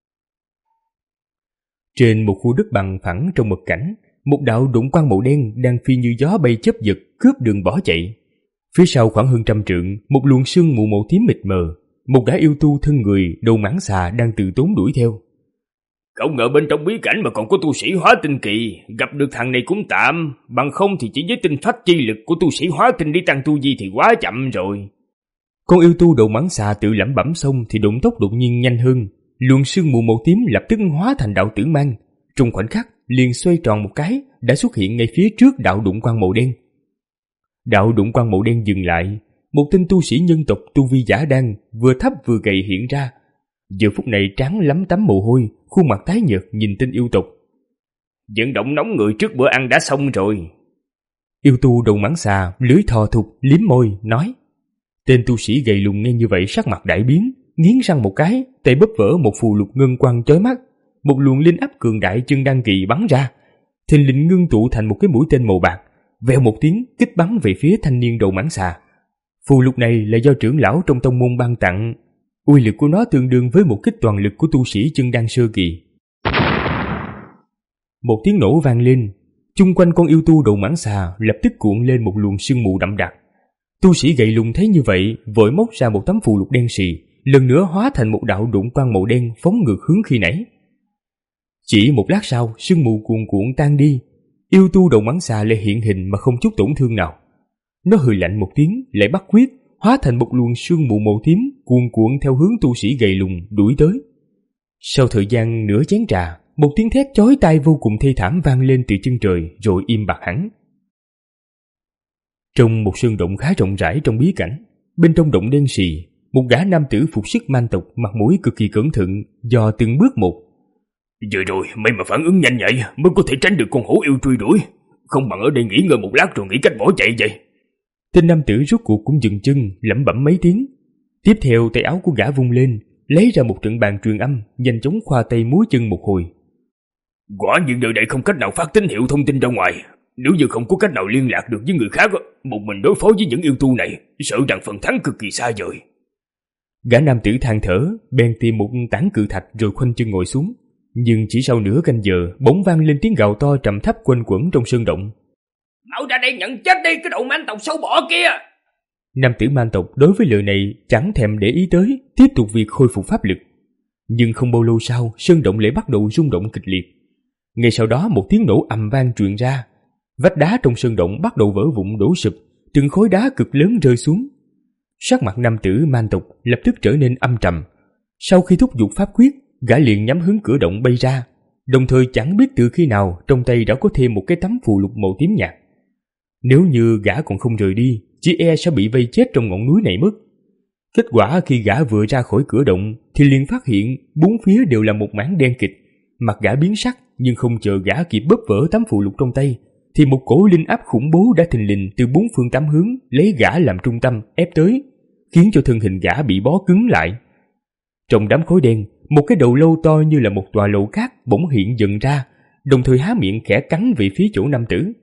Trên một khu đất bằng phẳng trong mật cảnh, một đạo đụng quang màu đen đang phi như gió bay chớp giật cướp đường bỏ chạy. Phía sau khoảng hơn trăm trượng, một luồng sương mù màu tím mịt mờ, một gã yêu tu thân người đầu mãng xà đang từ tốn đuổi theo. Không ngờ bên trong bí cảnh mà còn có tu sĩ hóa tinh kỳ, gặp được thằng này cũng tạm, bằng không thì chỉ với tinh phách chi lực của tu sĩ hóa tinh đi tăng tu vi thì quá chậm rồi. Con yêu tu đầu mãng xà tự lẩm bẩm xong thì động tốc đột nhiên nhanh hơn, luồng sương mù màu tím lập tức hóa thành đạo tử mang, trong khoảnh khắc liền xoay tròn một cái đã xuất hiện ngay phía trước đạo đụng quang màu đen. Đạo đụng quang màu đen dừng lại, một tên tu sĩ nhân tộc tu vi giả đan vừa thấp vừa gầy hiện ra. Giờ phút này trán lấm tấm mồ hôi, khuôn mặt tái nhợt nhìn tên yêu tộc. Vận động nóng người trước bữa ăn đã xong rồi. Yêu tu đầu mãng xà lưỡi thò thục liếm môi nói. Tên tu sĩ gầy lùn nghe như vậy sắc mặt đại biến, nghiến răng một cái, tay bóp vỡ một phù lục ngân quang chói mắt, một luồng linh áp cường đại chân đan kỳ bắn ra, thình lình ngưng tụ thành một cái mũi tên màu bạc, vèo một tiếng kích bắn về phía thanh niên đầu mãng xà. Phù lục này là do trưởng lão trong tông môn ban tặng, uy lực của nó tương đương với một kích toàn lực của tu sĩ chân đan sơ kỳ. Một tiếng nổ vang lên, chung quanh con yêu tu đầu mãng xà lập tức cuộn lên một luồng sương mù đậm đặc. Tu sĩ gầy lùn thấy như vậy, vội móc ra một tấm phù lục đen sì, lần nữa hóa thành một đạo đụng quang màu đen phóng ngược hướng khi nãy. Chỉ một lát sau, sương mù cuồn cuộn tan đi, yêu tu đầu mãng xà lại hiện hình mà không chút tổn thương nào. Nó hừ lạnh một tiếng, lại bắt quyết, hóa thành một luồng sương mù màu tím cuồn cuộn theo hướng tu sĩ gầy lùn đuổi tới. Sau thời gian nửa chén trà, một tiếng thét chói tai vô cùng thê thảm vang lên từ chân trời rồi im bặt hẳn. Trong một sơn động khá rộng rãi trong bí cảnh, bên trong động đen sì, một gã nam tử phục sức man tộc mặt mũi cực kỳ cẩn thận dò từng bước một. Vừa rồi may mà phản ứng nhanh nhạy mới có thể tránh được con hổ yêu truy đuổi, không bằng ở đây nghỉ ngơi một lát rồi nghĩ cách bỏ chạy vậy. Tên nam tử rốt cuộc cũng dừng chân, lẩm bẩm mấy tiếng. Tiếp theo tay áo của gã vung lên, lấy ra một trận bàn truyền âm, nhanh chóng khoa tay múa chân một hồi. Quả nhiên nơi đây không cách nào phát tín hiệu thông tin ra ngoài. Nếu như không có cách nào liên lạc được với người khác, một mình đối phó với những yêu tu này, sợ rằng phần thắng cực kỳ xa vời. Gã nam tử than thở, bèn tìm một tảng cự thạch rồi khoanh chân ngồi xuống. Nhưng chỉ sau nửa canh giờ, bỗng vang lên tiếng gào to trầm thấp quanh quẩn trong sơn động. Mau ra đây nhận chết đi cái đầu man tộc xấu bọ kia! Nam tử man tộc đối với lời này chẳng thèm để ý tới, tiếp tục việc khôi phục pháp lực. Nhưng không bao lâu sau, sơn động lại bắt đầu rung động kịch liệt. Ngay sau đó một tiếng nổ ầm vang truyền ra, vách đá trong sơn động bắt đầu vỡ vụn đổ sụp, từng khối đá cực lớn rơi xuống. Sắc mặt nam tử man tộc lập tức trở nên âm trầm. Sau khi thúc giục pháp quyết, gã liền nhắm hướng cửa động bay ra, đồng thời chẳng biết từ khi nào trong tay đã có thêm một cái tấm phù lục màu tím nhạt. Nếu như gã còn không rời đi, chỉ e sẽ bị vây chết trong ngọn núi này mất. Kết quả khi gã vừa ra khỏi cửa động thì liền phát hiện bốn phía đều là một mảng đen kịt. Mặt gã biến sắc, nhưng không chờ gã kịp bóp vỡ tấm phù lục trong tay thì một cổ linh áp khủng bố đã thình lình từ bốn phương tám hướng lấy gã làm trung tâm ép tới, khiến cho thân hình gã bị bó cứng lại. Trong đám khói đen, một cái đầu lâu to như là một tòa lầu cát bỗng hiện dần ra, đồng thời há miệng khẽ cắn về phía chỗ nam tử.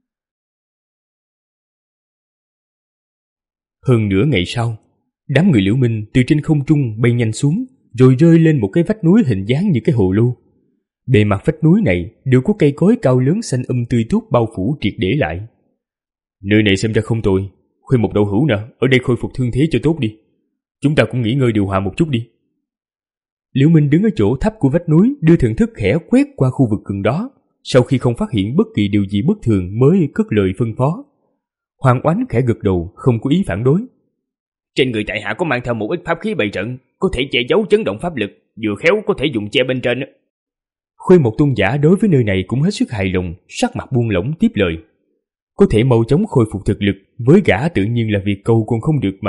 Hơn nửa ngày sau, đám người Liễu Minh từ trên không trung bay nhanh xuống, rồi rơi lên một cái vách núi hình dáng như cái hồ lô. Bề mặt vách núi này đều có cây cối cao lớn xanh um tươi tốt bao phủ triệt để lại. Nơi này xem ra không tồi, Khuê một đậu hữu nè, ở đây khôi phục thương thế cho tốt đi. Chúng ta cũng nghỉ ngơi điều hòa một chút đi. Liễu Minh đứng ở chỗ thấp của vách núi, đưa thần thức khẽ quét qua khu vực gần đó, sau khi không phát hiện bất kỳ điều gì bất thường mới cất lời phân phó. Hoàng Oánh khẽ gật đầu, không có ý phản đối. Trên người tại hạ có mang theo một ít pháp khí bày trận, có thể che giấu chấn động pháp lực, vừa khéo có thể dùng che bên trên. Khuê một tôn giả đối với nơi này cũng hết sức hài lòng, sắc mặt buông lỏng tiếp lời. Có thể mau chóng khôi phục thực lực, với gã tự nhiên là việc cầu còn không được mà.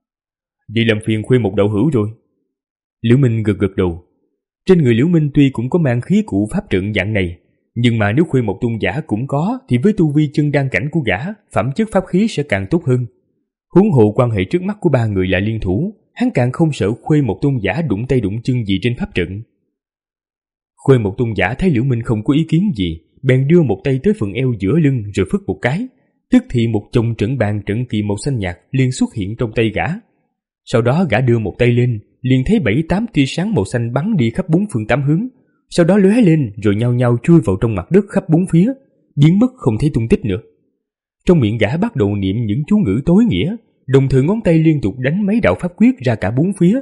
Vậy làm phiền Khuê một đạo hữu rồi. Liễu Minh gật gật đầu. Trên người Liễu Minh tuy cũng có mang khí cụ pháp trận dạng này, nhưng mà nếu Khuê một tôn giả cũng có thì với tu vi chân đan cảnh của gã, phẩm chất pháp khí sẽ càng tốt hơn. Huống hộ quan hệ trước mắt của ba người là liên thủ, hắn càng không sợ Khuê một tôn giả đụng tay đụng chân gì trên pháp trận. Khuê một tôn giả thấy Liễu Minh không có ý kiến gì, bèn đưa một tay tới phần eo giữa lưng rồi phất một cái, tức thì một chồng trận bàn trận kỳ màu xanh nhạt liền xuất hiện trong tay gã. Sau đó gã đưa một tay lên, liền thấy bảy tám tia sáng màu xanh bắn đi khắp bốn phương tám hướng, sau đó lóe lên rồi nhao nhao chui vào trong mặt đất khắp bốn phía, biến mất không thấy tung tích nữa. Trong miệng gã bắt đầu niệm những chú ngữ tối nghĩa, đồng thời ngón tay liên tục đánh mấy đạo pháp quyết ra cả bốn phía.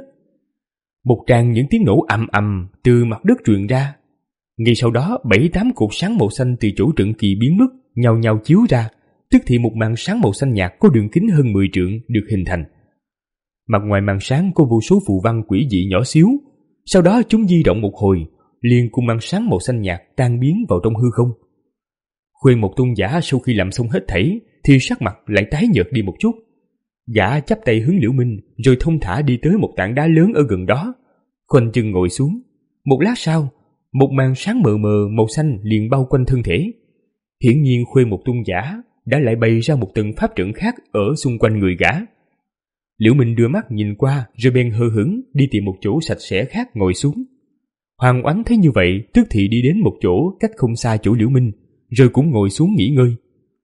Một tràng những tiếng nổ ầm ầm từ mặt đất truyền ra. Ngay sau đó bảy tám cột sáng màu xanh từ chỗ trận kỳ biến mất nhao nhao chiếu ra, tức thì một màn sáng màu xanh nhạt có đường kính hơn mười trượng được hình thành. Mặt ngoài màn sáng có vô số phù văn quỷ dị nhỏ xíu, sau đó chúng di động một hồi, liền cùng màn sáng màu xanh nhạt tan biến vào trong hư không. Khuê một tôn giả sau khi làm xong hết thảy thì sắc mặt lại tái nhợt đi một chút. Gã chắp tay hướng Liễu Minh rồi thông thả đi tới một tảng đá lớn ở gần đó, khoanh chân ngồi xuống. Một lát sau, một màn sáng mờ mờ màu xanh liền bao quanh thân thể. Hiển nhiên Khuê một tôn giả đã lại bày ra một tầng pháp trận khác ở xung quanh người gã. Liễu Minh đưa mắt nhìn qua rồi bèn hờ hững đi tìm một chỗ sạch sẽ khác ngồi xuống. Hoàng Oánh thấy như vậy tức thì đi đến một chỗ cách không xa chỗ Liễu Minh, rồi cũng ngồi xuống nghỉ ngơi.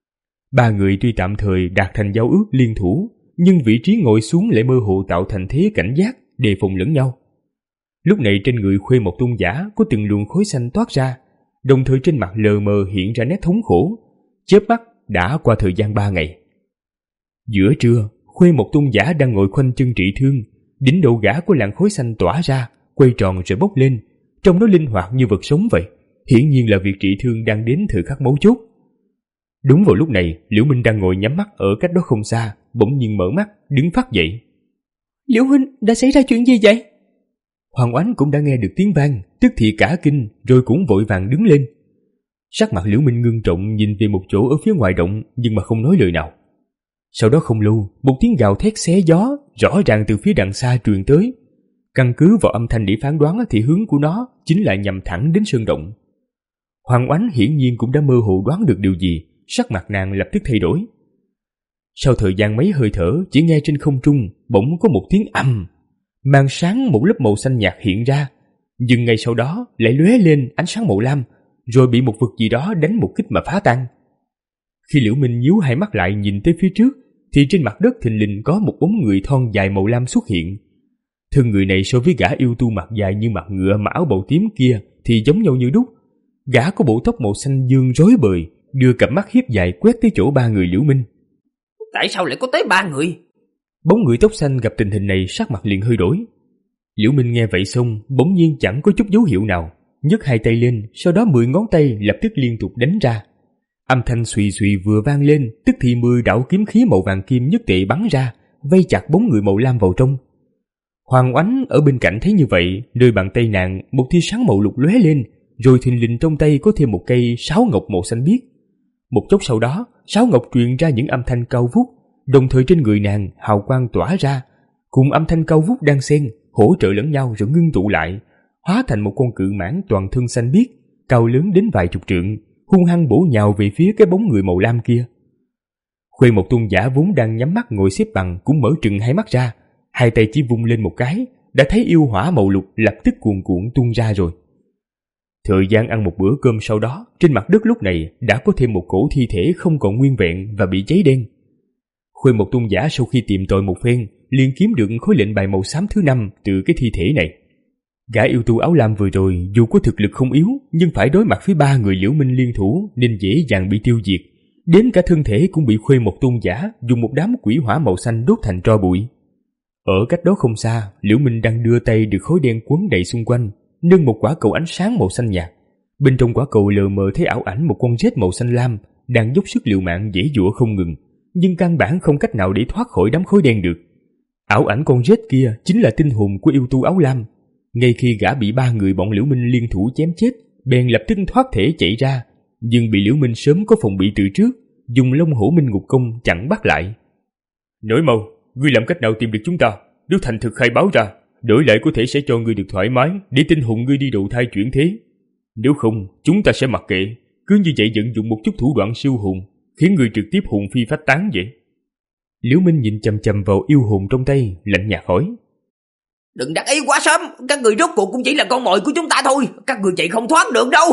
Ba người tuy tạm thời đạt thành giao ước liên thủ, nhưng vị trí ngồi xuống lại mơ hồ tạo thành thế cảnh giác, đề phòng lẫn nhau. Lúc này trên người Khuê một tôn giả có từng luồng khói xanh toát ra, đồng thời trên mặt lờ mờ hiện ra nét thống khổ. Chớp mắt đã qua thời gian ba ngày. Giữa trưa, Khuê một tôn giả đang ngồi khoanh chân trị thương, đỉnh đầu gã có làn khói xanh tỏa ra, quay tròn rồi bốc lên, trông nó linh hoạt như vật sống vậy. Hiển nhiên là việc trị thương đang đến thời khắc mấu chốt. Đúng vào lúc này, Liễu Minh đang ngồi nhắm mắt ở cách đó không xa, bỗng nhiên mở mắt, đứng phắt dậy. Liễu huynh, đã xảy ra chuyện gì vậy? Hoàng Oánh cũng đã nghe được tiếng vang, tức thì cả kinh, rồi cũng vội vàng đứng lên. Sắc mặt Liễu Minh ngưng trọng nhìn về một chỗ ở phía ngoài động, nhưng mà không nói lời nào. Sau đó không lâu, một tiếng gào thét xé gió rõ ràng từ phía đằng xa truyền tới. Căn cứ vào âm thanh để phán đoán thì hướng của nó chính là nhằm thẳng đến sơn động. Hoàng Oánh hiển nhiên cũng đã mơ hồ đoán được điều gì, sắc mặt nàng lập tức thay đổi. Sau thời gian mấy hơi thở, chỉ nghe trên không trung bỗng có một tiếng ầm, màn sáng một lớp màu xanh nhạt hiện ra, nhưng ngay sau đó lại lóe lên ánh sáng màu lam, rồi bị một vật gì đó đánh một kích mà phá tan. Khi Liễu Minh nhíu hai mắt lại nhìn tới phía trước, thì trên mặt đất thình lình có một bóng người thon dài màu lam xuất hiện. Thân người này so với gã yêu tu mặt dài như mặt ngựa mà áo bào tím kia thì giống nhau như đúc. Gã có bộ tóc màu xanh dương rối bời, đưa cặp mắt hiếp dài quét tới chỗ ba người Liễu Minh. Tại sao lại có tới ba người? Bóng người tóc xanh gặp tình hình này sắc mặt liền hơi đổi. Liễu Minh nghe vậy xong, bỗng nhiên chẳng có chút dấu hiệu nào, nhấc hai tay lên, sau đó mười ngón tay lập tức liên tục đánh ra. Âm thanh xùy xùy vừa vang lên, tức thì mười đạo kiếm khí màu vàng kim nhất tệ bắn ra, vây chặt bóng người màu lam vào trong. Hoàng Oánh ở bên cạnh thấy như vậy, nơi bàn tay nàng một tia sáng màu lục lóe lên, rồi thình lình trong tay có thêm một cây sáo ngọc màu xanh biếc. Một chốc sau đó, sáo ngọc truyền ra những âm thanh cao vút, đồng thời trên người nàng hào quang tỏa ra, cùng âm thanh cao vút đan xen, hỗ trợ lẫn nhau rồi ngưng tụ lại, hóa thành một con cự mãng toàn thân xanh biếc, cao lớn đến vài chục trượng, hung hăng bổ nhào về phía cái bóng người màu lam kia. Khuê một tôn giả vốn đang nhắm mắt ngồi xếp bằng cũng mở trừng hai mắt ra, hai tay chỉ vung lên một cái, đã thấy yêu hỏa màu lục lập tức cuồn cuộn tuôn ra rồi. Thời gian ăn một bữa cơm sau đó, trên mặt đất lúc này đã có thêm một cổ thi thể không còn nguyên vẹn và bị cháy đen. Khuê Mộc Tôn giả sau khi tìm tòi một phen, liền kiếm được khối lệnh bài màu xám thứ năm từ cái thi thể này. Gã yêu tu áo lam vừa rồi dù có thực lực không yếu, nhưng phải đối mặt với ba người Liễu Minh liên thủ nên dễ dàng bị tiêu diệt. Đến cả thân thể cũng bị Khuê Mộc Tôn giả dùng một đám quỷ hỏa màu xanh đốt thành tro bụi. Ở cách đó không xa, Liễu Minh đang đưa tay được khối đen quấn đầy xung quanh, nâng một quả cầu ánh sáng màu xanh nhạt. Bên trong quả cầu lờ mờ thấy ảo ảnh một con rết màu xanh lam đang dốc sức liều mạng giãy giụa không ngừng, nhưng căn bản không cách nào để thoát khỏi đám khối đen được. Ảo ảnh con rết kia chính là tinh hồn của yêu tu áo lam. Ngay khi gã bị ba người bọn Liễu Minh liên thủ chém chết, bèn lập tức thoát thể chạy ra, nhưng bị Liễu Minh sớm có phòng bị từ trước, dùng Long Hổ Minh Ngục Công chặn bắt lại. Nói mau, ngươi làm cách nào tìm được chúng ta? Nếu thành thực khai báo ra, đổi lại có thể sẽ cho ngươi được thoải mái để tinh hồn ngươi đi đầu thai chuyển thế. Nếu không, chúng ta sẽ mặc kệ, cứ như vậy vận dụng một chút thủ đoạn siêu hồn, khiến ngươi trực tiếp hồn phi phách tán vậy. Liễu Minh nhìn chằm chằm vào yêu hồn trong tay, lạnh nhạt hỏi. Đừng đắc ý quá sớm, các người rốt cuộc cũng chỉ là con mồi của chúng ta thôi, các người chạy không thoát được đâu.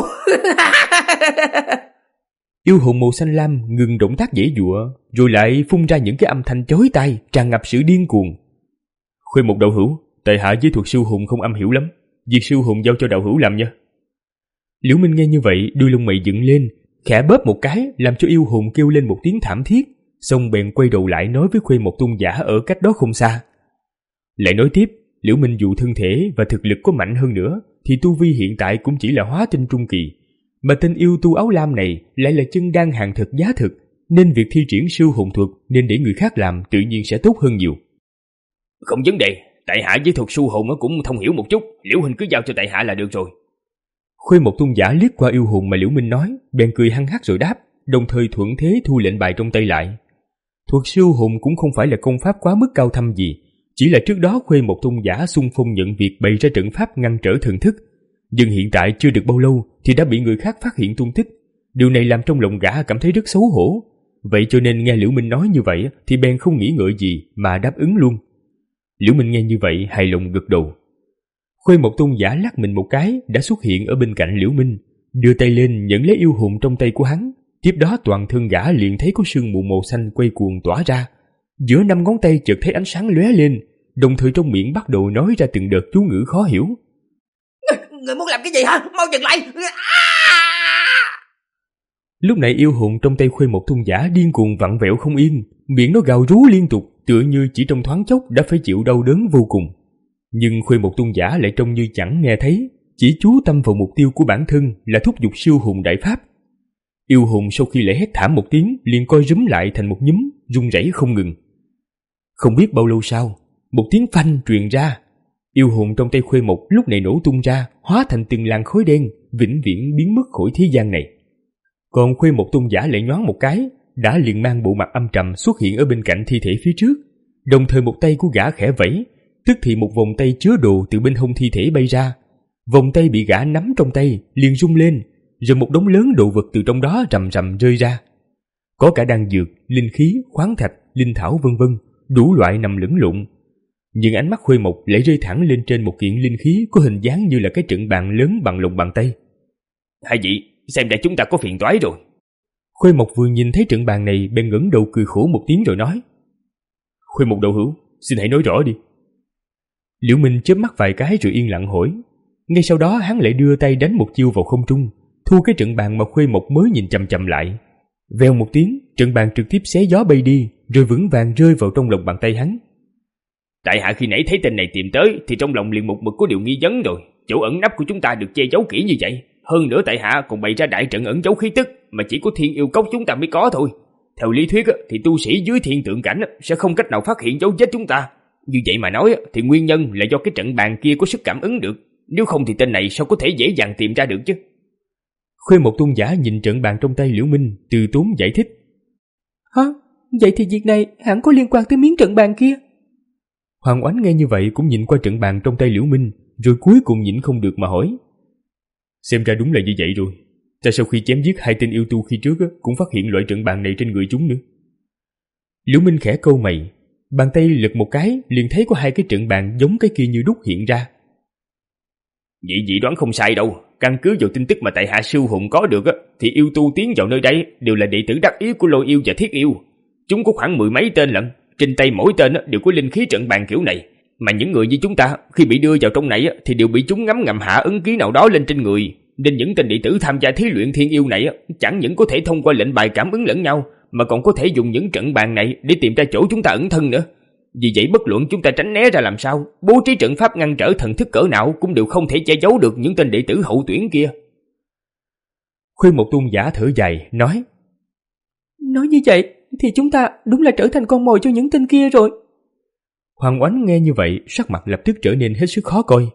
Yêu hồn màu xanh lam ngừng động tác giãy giụa, rồi lại phun ra những cái âm thanh chói tai, tràn ngập sự điên cuồng. Khuê Mộc đạo hữu, tại hạ với thuật siêu hồn không am hiểu lắm, việc siêu hồn giao cho đạo hữu làm nha. Liễu Minh nghe như vậy, đuôi lông mày dựng lên, khẽ bóp một cái làm cho yêu hồn kêu lên một tiếng thảm thiết, xong bèn quay đầu lại nói với Khuê Mộc Tôn giả ở cách đó không xa. Lại nói tiếp, Liễu Minh dù thân thể và thực lực có mạnh hơn nữa, thì tu vi hiện tại cũng chỉ là hóa tinh trung kỳ, mà tên yêu tu áo lam này lại là chân đan hàng thực giá thực, nên việc thi triển siêu hồn thuật nên để người khác làm tự nhiên sẽ tốt hơn nhiều. Không vấn đề, tại hạ với thuật siêu hồn cũng thông hiểu một chút, Liễu huynh cứ giao cho tại hạ là được rồi. Khuê Mộc Tôn giả liếc qua yêu hồn mà Liễu Minh nói, bèn cười hăng hắc rồi đáp, đồng thời thuận thế thu lệnh bài trong tay lại. Thuật siêu hồn cũng không phải là công pháp quá mức cao thâm gì, chỉ là trước đó Khuê Mộc Tôn giả xung phong nhận việc bày ra trận pháp ngăn trở thần thức, nhưng hiện tại chưa được bao lâu thì đã bị người khác phát hiện tung tích. Điều này làm trong lòng gã cảm thấy rất xấu hổ, vậy cho nên nghe Liễu Minh nói như vậy thì bèn không nghĩ ngợi gì mà đáp ứng luôn. Liễu Minh nghe như vậy hài lòng gật đầu. Khuê Mộc Tôn giả lắc mình một cái đã xuất hiện ở bên cạnh Liễu Minh, đưa tay lên nhận lấy yêu hồn trong tay của hắn. Tiếp đó toàn thân gã liền thấy có sương mù màu xanh quay cuồng tỏa ra, giữa năm ngón tay chợt thấy ánh sáng lóe lên, đồng thời trong miệng bắt đầu nói ra từng đợt chú ngữ khó hiểu. Người muốn làm cái gì hả? Mau dừng lại! Lúc này yêu hồn trong tay Khuê Mộc Tôn giả điên cuồng vặn vẹo không yên, miệng nó gào rú liên tục, tựa như chỉ trong thoáng chốc đã phải chịu đau đớn vô cùng. Nhưng Khuê Mộc Tôn giả lại trông như chẳng nghe thấy, chỉ chú tâm vào mục tiêu của bản thân là thúc giục siêu hồn đại pháp. Yêu hồn sau khi lại hét thảm một tiếng liền co rúm lại thành một nhúm, run rẩy không ngừng. Không biết bao lâu sau, một tiếng phanh truyền ra, yêu hồn trong tay Khuê Mộc lúc này nổ tung ra, hóa thành từng làn khói đen, vĩnh viễn biến mất khỏi thế gian này. Còn Khuê Mộc Tôn giả lại nhoáng một cái, đã liền mang bộ mặt âm trầm xuất hiện ở bên cạnh thi thể phía trước, đồng thời một tay của gã khẽ vẫy, tức thì một vòng tay chứa đồ từ bên hông thi thể bay ra. Vòng tay bị gã nắm trong tay liền rung lên, rồi một đống lớn đồ vật từ trong đó rầm rầm rơi ra. Có cả đan dược, linh khí, khoáng thạch, linh thảo vân vân, đủ loại nằm lẫn lộn. Nhưng ánh mắt Khuê Mộc lại rơi thẳng lên trên một kiện linh khí có hình dáng như là cái trận bàn lớn bằng lòng bàn tay. Hai vị, xem ra chúng ta có phiền toái rồi. Khuê Mộc vừa nhìn thấy trận bàn này bèn ngẩng đầu cười khổ một tiếng rồi nói. Khuê Mộc đạo hữu, xin hãy nói rõ đi. Liễu Minh chớp mắt vài cái rồi yên lặng hỏi. Ngay sau đó hắn lại đưa tay đánh một chiêu vào không trung, thu cái trận bàn mà Khuê Mộc mới nhìn chằm chằm lại. Vèo một tiếng, trận bàn trực tiếp xé gió bay đi, rồi vững vàng rơi vào trong lòng bàn tay hắn. Tại hạ khi nãy thấy tên này tìm tới thì trong lòng liền một mực có điều nghi vấn rồi. Chỗ ẩn nấp của chúng ta được che giấu kỹ như vậy, hơn nữa tại hạ còn bày ra đại trận ẩn giấu khí tức mà chỉ có Thiên Yêu Cốc chúng ta mới có thôi. Theo lý thuyết thì tu sĩ dưới thiên tượng cảnh sẽ không cách nào phát hiện dấu vết chúng ta. Như vậy mà nói thì nguyên nhân là do cái trận bàn kia có sức cảm ứng được, nếu không thì tên này sao có thể dễ dàng tìm ra được chứ. Khuê Mộc Tôn giả nhìn trận bàn trong tay Liễu Minh, từ tốn giải thích. Hả? Vậy thì việc này hẳn có liên quan tới miếng trận bàn kia. Hoàng Oánh nghe như vậy cũng nhìn qua trận bàn trong tay Liễu Minh, rồi cuối cùng nhịn không được mà hỏi. Xem ra đúng là như vậy rồi. Ta sau khi chém giết hai tên yêu tu khi trước cũng phát hiện loại trận bàn này trên người chúng nữa. Liễu Minh khẽ câu mày. bàn tay lật một cái liền thấy có hai cái trận bàn giống cái kia như đúc hiện ra. Vậy vị đoán không sai đâu. Căn cứ vào tin tức mà tại hạ sư hùng có được á, thì yêu tu tiến vào nơi đây đều là đệ tử đắc ý của Lôi Yêu và Thiết Yêu. Chúng có khoảng mười mấy tên lận, trên tay mỗi tên đều có linh khí trận bàn kiểu này. Mà những người như chúng ta khi bị đưa vào trong này thì đều bị chúng ngấm ngầm hạ ấn ký nào đó lên trên người. Nên những tên đệ tử tham gia thí luyện thiên yêu này chẳng những có thể thông qua lệnh bài cảm ứng lẫn nhau, mà còn có thể dùng những trận bàn này để tìm ra chỗ chúng ta ẩn thân nữa. Vì vậy bất luận chúng ta tránh né ra làm sao, bố trí trận pháp ngăn trở thần thức cỡ nào cũng đều không thể che giấu được những tên đệ tử hậu tuyển kia. Khuyên Một Tôn giả thở dài nói: Nói như vậy thì chúng ta đúng là trở thành con mồi cho những tên kia rồi. Hoàng Oánh nghe như vậy, sắc mặt lập tức trở nên hết sức khó coi.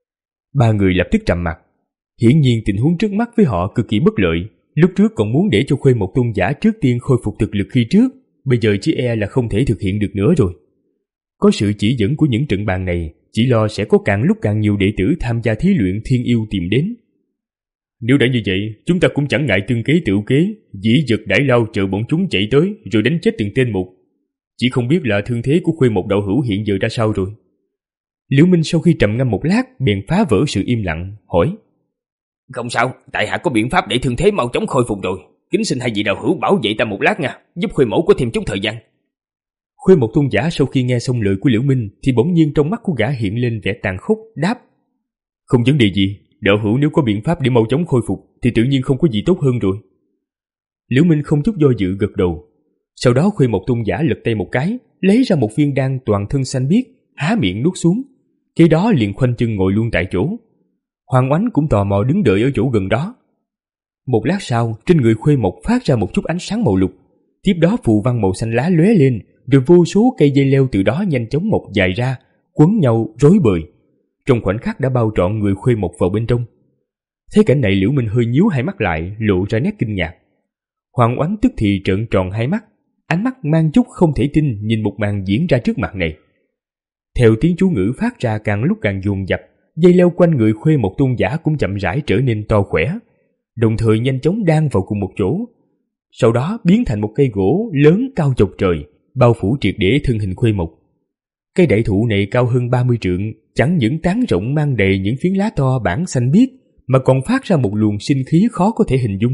Ba người lập tức trầm mặt. Hiển nhiên tình huống trước mắt với họ cực kỳ bất lợi. Lúc trước còn muốn để cho Khuyên Một Tôn giả trước tiên khôi phục thực lực khi trước, bây giờ chỉ e là không thể thực hiện được nữa rồi. Có sự chỉ dẫn của những trận bàn này, chỉ lo sẽ có càng lúc càng nhiều đệ tử tham gia thí luyện thiên yêu tìm đến. Nếu đã như vậy, chúng ta cũng chẳng ngại tương kế tự kế, dĩ dật đãi lao chờ bọn chúng chạy tới rồi đánh chết từng tên một. Chỉ không biết là thương thế của Khuê Một đạo hữu hiện giờ ra sao rồi. Liễu Minh sau khi trầm ngâm một lát bèn phá vỡ sự im lặng, hỏi: Không sao, tại hạ có biện pháp để thương thế mau chóng khôi phục rồi. Kính xin hai vị đạo hữu bảo vệ ta một lát nha, giúp Khuê mẫu có thêm chút thời gian. Khuê Một Tôn giả sau khi nghe xong lời của Liễu Minh thì bỗng nhiên trong mắt của gã hiện lên vẻ tàn khốc, đáp: Không vấn đề gì, đạo hữu nếu có biện pháp để mau chóng khôi phục thì tự nhiên không có gì tốt hơn rồi. Liễu Minh không chút do dự gật đầu. Sau đó Khuê Một Tôn giả lật tay một cái, lấy ra một viên đan toàn thân xanh biếc, há miệng nuốt xuống. Kế đó liền khoanh chân ngồi luôn tại chỗ. Hoàng Oánh cũng tò mò đứng đợi ở chỗ gần đó. Một lát sau, trên người Khuê Một phát ra một chút ánh sáng màu lục. Tiếp đó phù văn màu xanh lá lóe lên, rồi vô số cây dây leo từ đó nhanh chóng mọc dài ra, quấn nhau rối bời. Trong khoảnh khắc đã bao trọn người Khuê Một vào bên trong. Thấy cảnh này, Liễu Minh hơi nhíu hai mắt lại, lộ ra nét kinh ngạc. Hoàng Oánh tức thì trợn tròn hai mắt, ánh mắt mang chút không thể tin nhìn một màn diễn ra trước mặt này. Theo tiếng chú ngữ phát ra càng lúc càng dồn dập, dây leo quanh người Khuê Một Tôn giả cũng chậm rãi trở nên to khỏe, đồng thời nhanh chóng đan vào cùng một chỗ. Sau đó biến thành một cây gỗ lớn cao chọc trời, bao phủ triệt để thân hình Khuê Một. Cây đại thụ này cao hơn ba mươi trượng, chẳng những tán rộng mang đầy những phiến lá to bản xanh biếc, mà còn phát ra một luồng sinh khí khó có thể hình dung.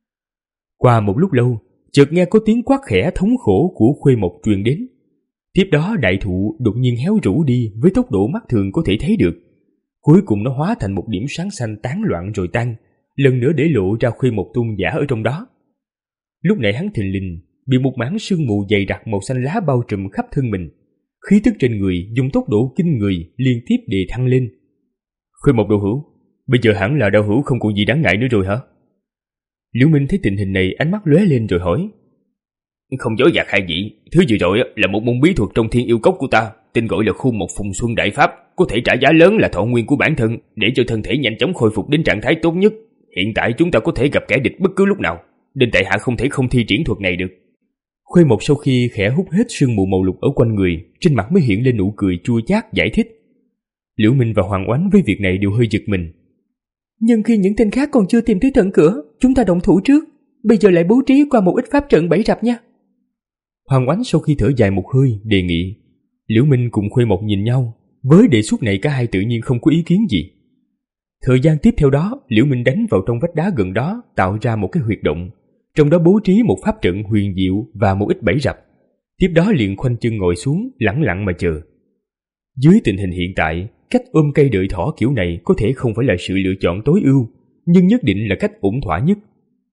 Qua một lúc lâu, chợt nghe có tiếng quát khẽ thống khổ của Khuê Một truyền đến. Tiếp đó đại thụ đột nhiên héo rũ đi với tốc độ mắt thường có thể thấy được. Cuối cùng nó hóa thành một điểm sáng xanh tán loạn rồi tan, lần nữa để lộ ra Khuê Một Tôn giả ở trong đó. Lúc này hắn thình lình bị một mảng sương mù dày đặc màu xanh lá bao trùm khắp thân mình. Khí tức trên người dùng tốc độ kinh người liên tiếp đề thăng lên. Khuê Một đạo hữu, bây giờ hẳn là đạo hữu không còn gì đáng ngại nữa rồi hả? Liễu Minh thấy tình hình này, ánh mắt lóe lên rồi hỏi. Không dối gạt hai vị, thứ vừa rồi là một môn bí thuật trong thiên yêu cốc của ta, tên gọi là Khu Một Phùng Xuân Đại Pháp, có thể trả giá lớn là thọ nguyên của bản thân để cho thân thể nhanh chóng khôi phục đến trạng thái tốt nhất. Hiện tại chúng ta có thể gặp kẻ địch bất cứ lúc nào, nên tại hạ không thể không thi triển thuật này được. Khuê Một sau khi khẽ hút hết sương mù màu lục ở quanh người, trên mặt mới hiện lên nụ cười chua chát giải thích. Liễu Minh và Hoàng Oánh với việc này đều hơi giật mình. Nhưng khi những tên khác còn chưa tìm tới tận cửa, chúng ta động thủ trước, bây giờ lại bố trí qua một ít pháp trận bẫy rập nha. Hoàng Oánh sau khi thở dài một hơi đề nghị. Liễu Minh cùng Khuê Một nhìn nhau, với đề xuất này cả hai tự nhiên không có ý kiến gì. Thời gian tiếp theo đó, Liễu Minh đánh vào trong vách đá gần đó, tạo ra một cái huyệt động, trong đó bố trí một pháp trận huyền diệu và một ít bẫy rập. Tiếp đó liền khoanh chân ngồi xuống, lẳng lặng mà chờ. Dưới tình hình hiện tại, cách ôm cây đợi thỏ kiểu này có thể không phải là sự lựa chọn tối ưu, nhưng nhất định là cách ổn thỏa nhất.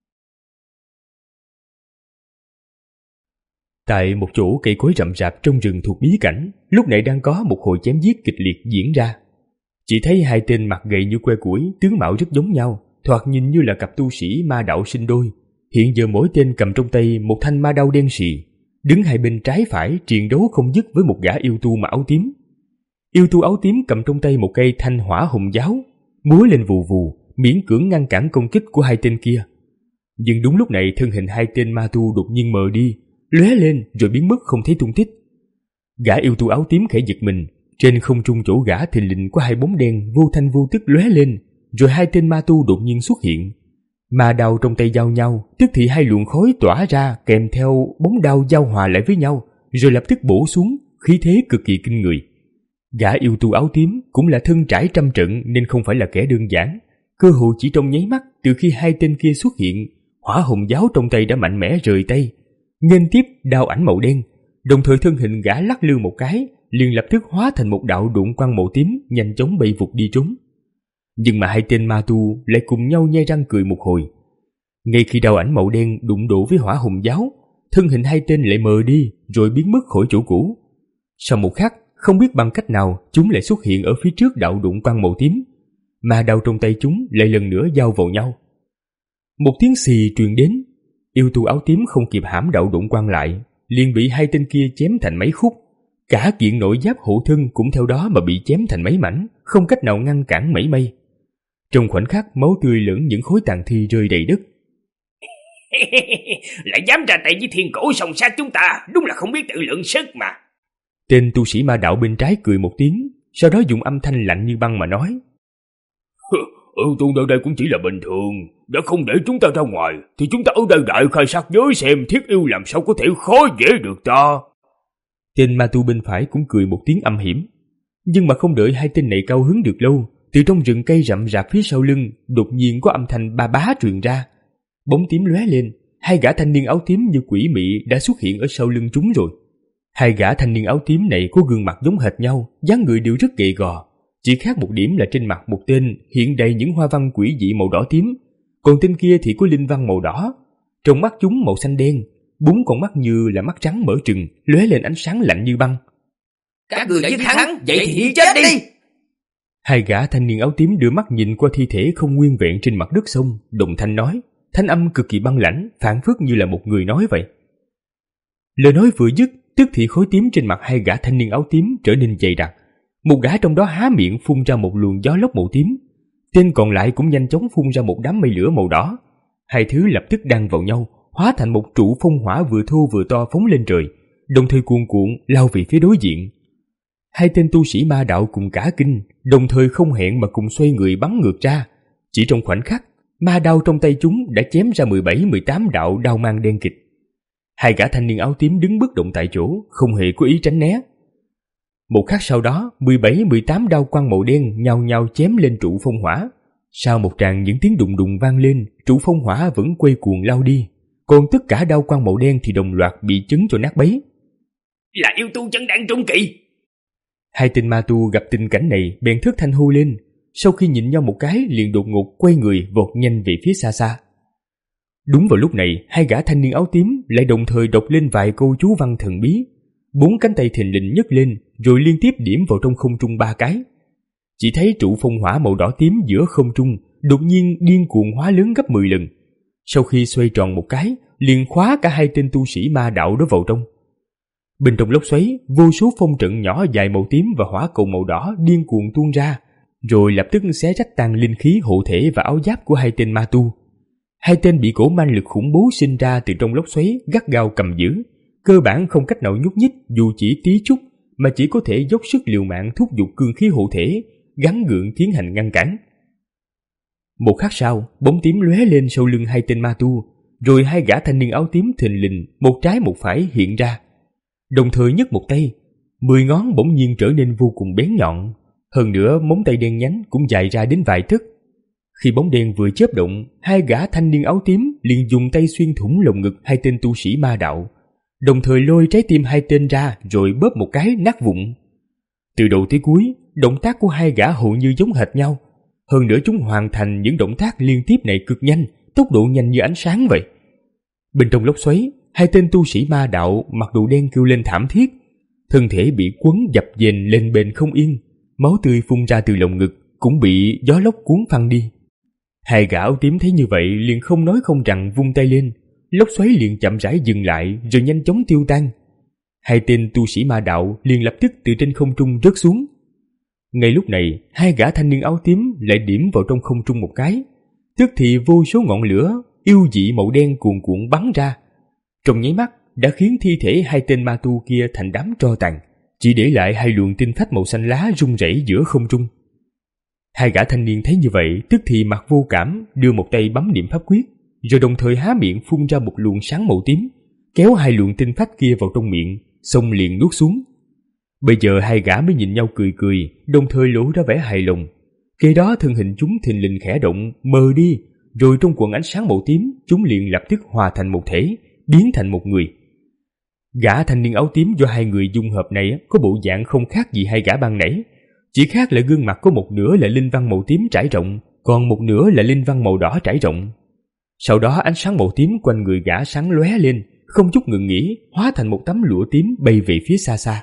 Tại một chỗ cây cối rậm rạp trong rừng thuộc bí cảnh, lúc này đang có một hồi chém giết kịch liệt diễn ra. Chỉ thấy hai tên mặt gầy như que củi, tướng mạo rất giống nhau, thoạt nhìn như là cặp tu sĩ ma đạo sinh đôi. Hiện giờ mỗi tên cầm trong tay một thanh ma đao đen sì, đứng hai bên trái phải triền đấu không dứt với một gã yêu tu mặc áo tím. Yêu tu áo tím cầm trong tay một cây thanh hỏa hồng giáo, múa lên vù vù, miễn cưỡng ngăn cản công kích của hai tên kia. Nhưng đúng lúc này thân hình hai tên ma tu đột nhiên mờ đi, lóe lên rồi biến mất không thấy tung tích. Gã yêu tu áo tím khẽ giật mình, trên không trung chỗ gã thình lình có hai bóng đen vô thanh vô tức lóe lên, rồi hai tên ma tu đột nhiên xuất hiện. Ma đao trong tay giao nhau, tức thì hai luồng khói tỏa ra kèm theo bóng đao giao hòa lại với nhau, rồi lập tức bổ xuống, khí thế cực kỳ kinh người. Gã yêu tu áo tím cũng là thân trải trăm trận nên không phải là kẻ đơn giản. Cơ hội chỉ trong nháy mắt, từ khi hai tên kia xuất hiện, hỏa hồng giáo trong tay đã mạnh mẽ rời tay, nghênh tiếp đao ảnh màu đen, đồng thời thân hình gã lắc lư một cái, liền lập tức hóa thành một đạo độn quang màu tím, nhanh chóng bay vụt đi trốn. Nhưng mà hai tên ma tu lại cùng nhau nhe răng cười một hồi. Ngay khi đao ảnh màu đen đụng độ với hỏa hồng giáo, thân hình hai tên lại mờ đi rồi biến mất khỏi chỗ cũ. Sau một khắc, không biết bằng cách nào chúng lại xuất hiện ở phía trước đạo đụng quang màu tím, mà đao trong tay chúng lại lần nữa giao vào nhau. Một tiếng xì truyền đến, yêu tu áo tím không kịp hãm đạo đụng quang lại, liền bị hai tên kia chém thành mấy khúc. Cả kiện nội giáp hộ thân cũng theo đó mà bị chém thành mấy mảnh, không cách nào ngăn cản mảy may. Trong khoảnh khắc, máu tươi lẫn những khối tàn thi rơi đầy đất. Lại dám ra tay với thiên cổ song sát chúng ta, đúng là không biết tự lượng sức mà. Tên tu sĩ ma đạo bên trái cười một tiếng, sau đó dùng âm thanh lạnh như băng mà nói: Ưu tu nơi đây cũng chỉ là bình thường, đã không để chúng ta ra ngoài thì chúng ta ở đây đại khai sát giới xem thiết yêu làm sao có thể khó dễ được ta. Tên ma tu bên phải cũng cười một tiếng âm hiểm. Nhưng mà không đợi hai tên này cao hứng được lâu, từ trong rừng cây rậm rạp phía sau lưng đột nhiên có âm thanh ba bá truyền ra. Bóng tím lóe lên, hai gã thanh niên áo tím như quỷ mị đã xuất hiện ở sau lưng chúng rồi. Hai gã thanh niên áo tím này có gương mặt giống hệt nhau, dáng người đều rất gầy gò, chỉ khác một điểm là trên mặt một tên hiện đầy những hoa văn quỷ dị màu đỏ tím, còn tên kia thì có linh văn màu đỏ. Trong mắt chúng màu xanh đen, bốn con mắt như là mắt trắng mở trừng, lóe lên ánh sáng lạnh như băng. Các người giết hắn, vậy thì đi chết đi! Hai gã thanh niên áo tím đưa mắt nhìn qua thi thể không nguyên vẹn trên mặt đất sông, đồng thanh nói, thanh âm cực kỳ băng lãnh, phảng phất như là một người nói vậy. Lời nói vừa dứt, tức thì khối tím trên mặt hai gã thanh niên áo tím trở nên dày đặc. Một gã trong đó há miệng phun ra một luồng gió lốc màu tím, tên còn lại cũng nhanh chóng phun ra một đám mây lửa màu đỏ. Hai thứ lập tức đan vào nhau, hóa thành một trụ phong hỏa vừa thô vừa to phóng lên trời, đồng thời cuồn cuộn lao về phía đối diện. Hai tên tu sĩ ma đạo cùng cả kinh, đồng thời không hẹn mà cùng xoay người bắn ngược ra. Chỉ trong khoảnh khắc, ma đao trong tay chúng đã chém ra mười bảy mười tám đạo đao mang đen kịt. Hai gã thanh niên áo tím đứng bất động tại chỗ, không hề có ý tránh né. Một khắc sau đó, mười bảy mười tám đao quang màu đen nhao nhao chém lên trụ phong hỏa. Sau một tràng những tiếng đùng đùng vang lên, trụ phong hỏa vẫn quay cuồng lao đi, còn tất cả đao quang màu đen thì đồng loạt bị chấn cho nát bấy. Là yêu tu chân đạn trung kỳ! Hai tên ma tu gặp tình cảnh này bèn thất thanh hô lên, sau khi nhìn nhau một cái liền đột ngột quay người vọt nhanh về phía xa xa. Đúng vào lúc này, hai gã thanh niên áo tím lại đồng thời đọc lên vài câu chú văn thần bí. Bốn cánh tay thình lình nhấc lên, rồi liên tiếp điểm vào trong không trung ba cái. Chỉ thấy trụ phong hỏa màu đỏ tím giữa không trung đột nhiên điên cuồng hóa lớn gấp mười lần. Sau khi xoay tròn một cái, liền khóa cả hai tên tu sĩ ma đạo đó vào trong. Bên trong lốc xoáy, vô số phong trận nhỏ dài màu tím và hỏa cầu màu đỏ điên cuồng tuôn ra, rồi lập tức xé rách tan linh khí hộ thể và áo giáp của hai tên ma tu. Hai tên bị cổ man lực khủng bố sinh ra từ trong lốc xoáy gắt gao cầm giữ, cơ bản không cách nào nhúc nhích dù chỉ tí chút, mà chỉ có thể dốc sức liều mạng thúc giục cương khí hộ thể, gắng gượng tiến hành ngăn cản. Một khắc sau, bóng tím lóe lên sau lưng hai tên ma tu, rồi hai gã thanh niên áo tím thình lình một trái một phải hiện ra. Đồng thời nhấc một tay, mười ngón bỗng nhiên trở nên vô cùng bén nhọn, hơn nữa móng tay đen nhánh cũng dài ra đến vài tấc. Khi bóng đen vừa chớp động, hai gã thanh niên áo tím liền dùng tay xuyên thủng lồng ngực hai tên tu sĩ ma đạo, đồng thời lôi trái tim hai tên ra rồi bóp một cái nát vụn. Từ đầu tới cuối, động tác của hai gã hầu như giống hệt nhau, hơn nữa chúng hoàn thành những động tác liên tiếp này cực nhanh, tốc độ nhanh như ánh sáng vậy. Bên trong lốc xoáy, hai tên tu sĩ ma đạo mặc đồ đen kêu lên thảm thiết, thân thể bị quấn dập dềnh lên bền không yên, máu tươi phun ra từ lồng ngực cũng bị gió lốc cuốn phăng đi. Hai gã áo tím thấy như vậy liền không nói không rằng vung tay lên, lốc xoáy liền chậm rãi dừng lại rồi nhanh chóng tiêu tan. Hai tên tu sĩ ma đạo liền lập tức từ trên không trung rớt xuống. Ngay lúc này, hai gã thanh niên áo tím lại điểm vào trong không trung một cái, tức thì vô số ngọn lửa yêu dị màu đen cuồn cuộn bắn ra, trong nháy mắt đã khiến thi thể hai tên ma tu kia thành đám tro tàn, chỉ để lại hai luồng tinh phách màu xanh lá rung rẩy giữa không trung. Hai gã thanh niên thấy như vậy, tức thì mặt vô cảm đưa một tay bấm niệm pháp quyết, rồi đồng thời há miệng phun ra một luồng sáng màu tím, kéo hai luồng tinh phách kia vào trong miệng, xong liền nuốt xuống. Bây giờ hai gã mới nhìn nhau cười cười, đồng thời lộ ra vẻ hài lòng. Kế đó thân hình chúng thình lình khẽ động, mờ đi, rồi trong quần ánh sáng màu tím, chúng liền lập tức hòa thành một thể, biến thành một người. Gã thanh niên áo tím do hai người dung hợp này có bộ dạng không khác gì hai gã ban nãy, chỉ khác là gương mặt có một nửa là linh văn màu tím trải rộng, còn một nửa là linh văn màu đỏ trải rộng. Sau đó ánh sáng màu tím quanh người gã sáng lóe lên, không chút ngừng nghỉ, hóa thành một tấm lụa tím bay về phía xa xa.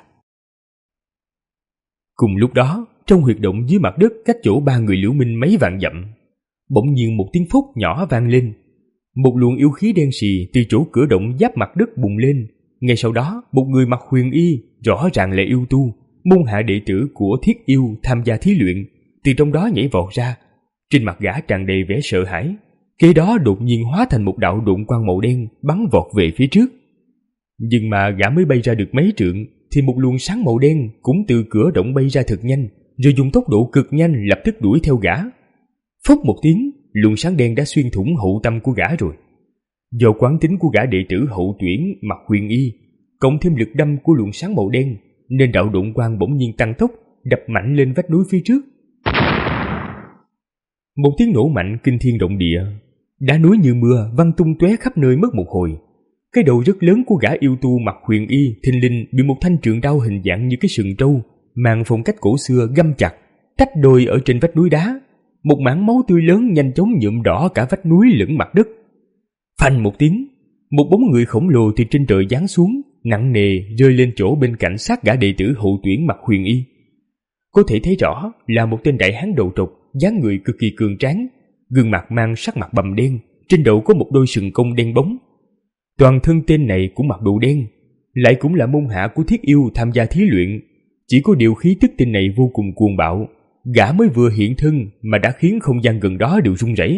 Cùng lúc đó, trong huyệt động dưới mặt đất cách chỗ ba người Liễu Minh mấy vạn dặm, bỗng nhiên một tiếng phốc nhỏ vang lên. Một luồng yêu khí đen sì từ chỗ cửa động giáp mặt đất bùng lên. Ngay sau đó, một người mặc huyền y, rõ ràng là yêu tu, môn hạ đệ tử của Thiết Yêu tham gia thí luyện, từ trong đó nhảy vọt ra. Trên mặt gã tràn đầy vẻ sợ hãi. Kế đó đột nhiên hóa thành một đạo độn quang màu đen bắn vọt về phía trước. Nhưng mà gã mới bay ra được mấy trượng thì một luồng sáng màu đen cũng từ cửa động bay ra thật nhanh, rồi dùng tốc độ cực nhanh lập tức đuổi theo gã. Phốc một tiếng, luồng sáng đen đã xuyên thủng hậu tâm của gã rồi. Do quán tính của gã đệ tử hậu tuyển mặc huyền y, cộng thêm lực đâm của luồng sáng màu đen, nên đạo độn quang bỗng nhiên tăng tốc, đập mạnh lên vách núi phía trước. Một tiếng nổ mạnh kinh thiên động địa, đá núi như mưa văng tung tóe khắp nơi mất một hồi. Cái đầu rất lớn của gã yêu tu mặc huyền y thình lình bị một thanh trường đao hình dạng như cái sừng trâu, mang phong cách cổ xưa găm chặt, tách đôi ở trên vách núi đá. Một mảng máu tươi lớn nhanh chóng nhuộm đỏ cả vách núi lẫn mặt đất. Phanh một tiếng, một bóng người khổng lồ từ trên trời giáng xuống, nặng nề rơi lên chỗ bên cạnh sát gã đệ tử hậu tuyển mặc huyền y. Có thể thấy rõ là một tên đại hán đầu trọc, dáng người cực kỳ cường tráng, gương mặt mang sắc mặt bầm đen, trên đầu có một đôi sừng công đen bóng. Toàn thân tên này cũng mặc đồ đen, lại cũng là môn hạ của Thiết Yêu tham gia thí luyện. Chỉ có điều khí tức tên này vô cùng cuồng bạo, gã mới vừa hiện thân mà đã khiến không gian gần đó đều rung rẩy.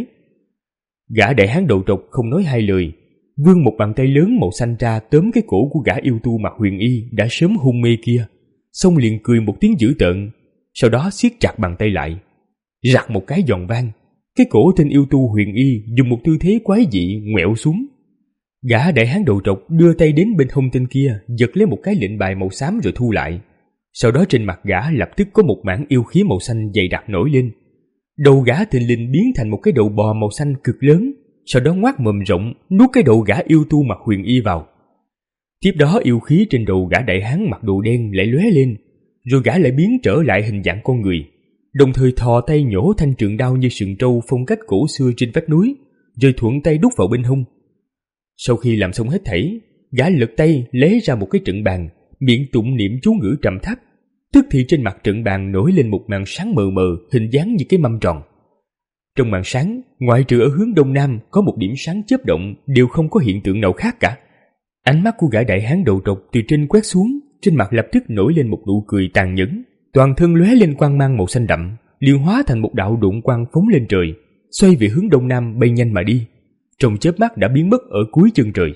Gã đại hán đầu trọc không nói hai lời, vươn một bàn tay lớn màu xanh ra tóm cái cổ của gã yêu tu mặc huyền y đã sớm hôn mê kia, xong liền cười một tiếng dữ tợn, sau đó siết chặt bàn tay lại. Rặt một cái giòn vang, cái cổ tên yêu tu huyền y dùng một tư thế quái dị ngoẹo xuống. Gã đại hán đầu trọc đưa tay đến bên hông tên kia, giật lấy một cái lệnh bài màu xám rồi thu lại. Sau đó trên mặt gã lập tức có một mảng yêu khí màu xanh dày đặc nổi lên. Đầu gã thình lình biến thành một cái đầu bò màu xanh cực lớn, sau đó ngoác mồm rộng nuốt cái đầu gã yêu tu mặc huyền y vào. Tiếp đó yêu khí trên đầu gã đại hán mặc đồ đen lại lóe lên, rồi gã lại biến trở lại hình dạng con người, đồng thời thò tay nhổ thanh trường đao như sừng trâu phong cách cổ xưa trên vách núi, rồi thuận tay đút vào bên hông. Sau khi làm xong hết thảy, gã lật tay lấy ra một cái trận bàn, miệng tụng niệm chú ngữ trầm thấp. Tức thì trên mặt trận bàn nổi lên một màn sáng mờ mờ hình dáng như cái mâm tròn. Trong màn sáng, ngoại trừ ở hướng đông nam có một điểm sáng chớp động, đều không có hiện tượng nào khác cả. Ánh mắt của gã đại hán đầu trọc từ trên quét xuống, trên mặt lập tức nổi lên một nụ cười tàn nhẫn, toàn thân lóe lên quang mang màu xanh đậm, liền hóa thành một đạo độn quang phóng lên trời, xoay về hướng đông nam bay nhanh mà đi, trong chớp mắt đã biến mất ở cuối chân trời.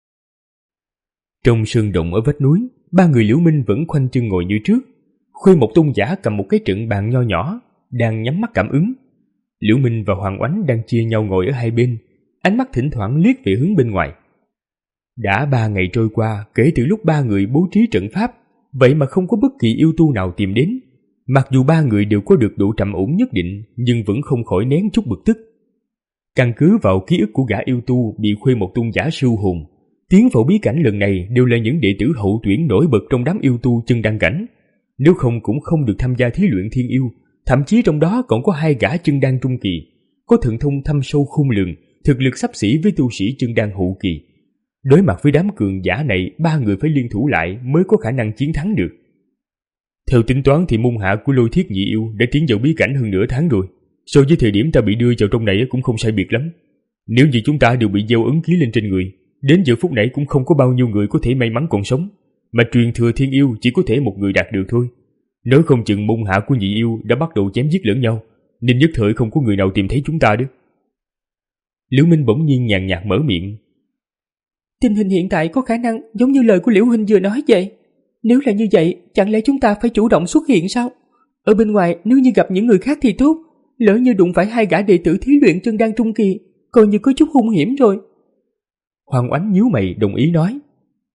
Trong sơn động ở vách núi, ba người Liễu Minh vẫn khoanh chân ngồi như trước. Khuê Một Tôn giả cầm một cái trận bàn nho nhỏ, đang nhắm mắt cảm ứng. Liễu Minh và Hoàng Oánh đang chia nhau ngồi ở hai bên, ánh mắt thỉnh thoảng liếc về hướng bên ngoài. Đã ba ngày trôi qua kể từ lúc ba người bố trí trận pháp, vậy mà không có bất kỳ yêu tu nào tìm đến. Mặc dù ba người đều có được độ trầm ổn nhất định, nhưng vẫn không khỏi nén chút bực tức. Căn cứ vào ký ức của gã yêu tu bị Khuê Một Tôn giả sưu hồn, tiến vào bí cảnh lần này đều là những đệ tử hậu tuyển nổi bật trong đám yêu tu chân đăng cảnh. Nếu không cũng không được tham gia thí luyện thiên yêu, thậm chí trong đó còn có hai gã chân đan trung kỳ, có thần thông thâm sâu khôn lường, thực lực xấp xỉ với tu sĩ chân đan hậu kỳ. Đối mặt với đám cường giả này, ba người phải liên thủ lại mới có khả năng chiến thắng được. Theo tính toán thì môn hạ của Lôi Thiết Nhị Yêu đã tiến vào bí cảnh hơn nửa tháng rồi. So với thời điểm ta bị đưa vào trong này cũng không sai biệt lắm. Nếu như chúng ta đều bị gieo ấn ký lên trên người, đến giờ phút này cũng không có bao nhiêu người có thể may mắn còn sống, mà truyền thừa thiên yêu chỉ có thể một người đạt được thôi. Nếu không chừng môn hạ của Nhị Yêu đã bắt đầu chém giết lẫn nhau, nên nhất thời không có người nào tìm thấy chúng ta đó. Liễu Minh bỗng nhiên nhàn nhạt mở miệng. Tình hình hiện tại có khả năng giống như lời của Liễu Huynh vừa nói vậy. Nếu là như vậy, chẳng lẽ chúng ta phải chủ động xuất hiện sao? Ở bên ngoài nếu như gặp những người khác thì tốt, lỡ như đụng phải hai gã đệ tử thí luyện chân đan trung kỳ, coi như có chút hung hiểm rồi. Hoàng Oánh nhíu mày đồng ý nói.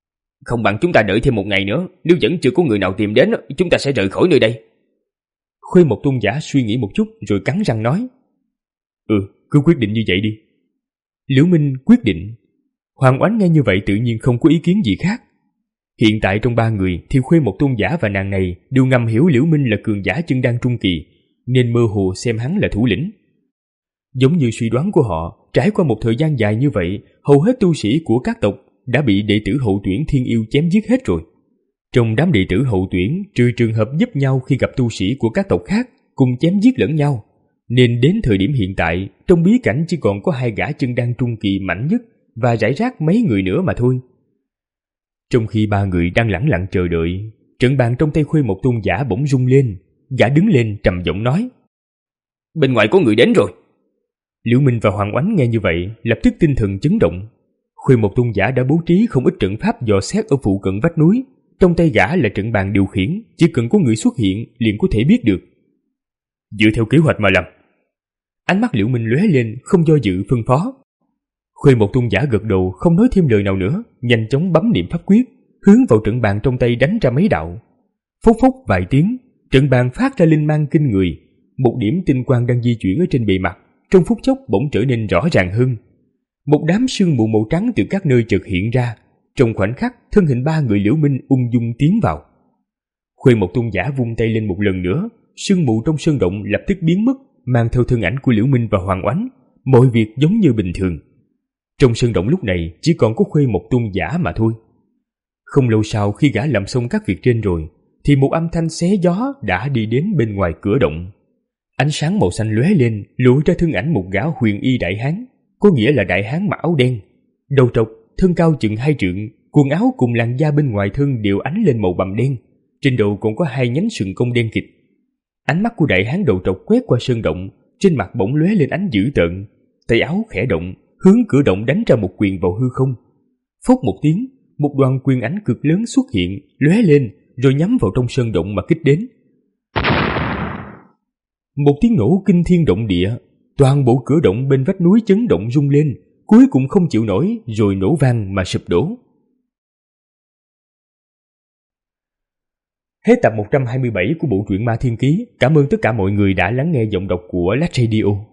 Không bằng chúng ta đợi thêm một ngày nữa, nếu vẫn chưa có người nào tìm đến, chúng ta sẽ rời khỏi nơi đây. Khuê Một Tôn giả suy nghĩ một chút rồi cắn răng nói. Ừ, cứ quyết định như vậy đi. Liễu Minh quyết định. Hoàng Oánh nghe như vậy tự nhiên không có ý kiến gì khác. Hiện tại trong ba người thì Khuê Một Tôn giả và nàng này đều ngầm hiểu Liễu Minh là cường giả chân đan trung kỳ, nên mơ hồ xem hắn là thủ lĩnh. Giống như suy đoán của họ, trải qua một thời gian dài như vậy, hầu hết tu sĩ của các tộc đã bị đệ tử hậu tuyển Thiên Yêu chém giết hết rồi. Trong đám đệ tử hậu tuyển, trừ trường hợp giúp nhau khi gặp tu sĩ của các tộc khác, cùng chém giết lẫn nhau, nên đến thời điểm hiện tại, trong bí cảnh chỉ còn có hai gã chân đan trung kỳ mạnh nhất và rải rác mấy người nữa mà thôi. Trong khi ba người đang lẳng lặng chờ đợi, trận bàn trong tay Khuê Một Tôn giả bỗng rung lên, gã đứng lên trầm giọng nói: Bên ngoài có người đến rồi. Liễu Minh và Hoàng Oánh nghe như vậy, lập tức tinh thần chấn động. Khuê Một Tôn giả đã bố trí không ít trận pháp dò xét ở phụ cận vách núi, trong tay gã là trận bàn điều khiển, chỉ cần có người xuất hiện liền có thể biết được. Dựa theo kế hoạch mà làm. Ánh mắt Liễu Minh lóe lên, không do dự phân phó. Khuê Một Tôn giả gật đầu, không nói thêm lời nào nữa, nhanh chóng bấm niệm pháp quyết, hướng vào trận bàn trong tay đánh ra mấy đạo. Phốc phốc vài tiếng, trận bàn phát ra linh mang kinh người, một điểm tinh quang đang di chuyển ở trên bề mặt, trong phút chốc bỗng trở nên rõ ràng hơn. Một đám sương mù màu trắng từ các nơi chợt hiện ra, trong khoảnh khắc thân hình ba người Liễu Minh ung dung tiến vào. Khuê Một Tôn giả vung tay lên một lần nữa, sương mù trong sơn động lập tức biến mất, mang theo thân ảnh của Liễu Minh và Hoàng Oánh, mọi việc giống như bình thường. Trong sơn động lúc này chỉ còn có Khuê Một Tôn giả mà thôi. Không lâu sau khi gã làm xong các việc trên rồi, thì một âm thanh xé gió đã đi đến bên ngoài cửa động. Ánh sáng màu xanh lóe lên, lộ ra thân ảnh một gã huyền y đại hán, có nghĩa là đại hán mặc áo đen, đầu trọc, thân cao chừng hai trượng, quần áo cùng làn da bên ngoài thân đều ánh lên màu bầm đen, trên đầu còn có hai nhánh sừng công đen kịt. Ánh mắt của đại hán đầu trọc quét qua sơn động, trên mặt bỗng lóe lên ánh dữ tợn, tay áo khẽ động, hướng cửa động đánh ra một quyền vào hư không. Phốc một tiếng, một đoàn quyền ảnh cực lớn xuất hiện, lóe lên rồi nhắm vào trong sơn động mà kích đến. Một tiếng nổ kinh thiên động địa, toàn bộ cửa động bên vách núi chấn động rung lên, cuối cùng không chịu nổi rồi nổ vang mà sụp đổ. Hết tập một trăm hai mươi bảy của bộ truyện Ma Thiên Ký. Cảm ơn tất cả mọi người đã lắng nghe giọng đọc của Lát Radio.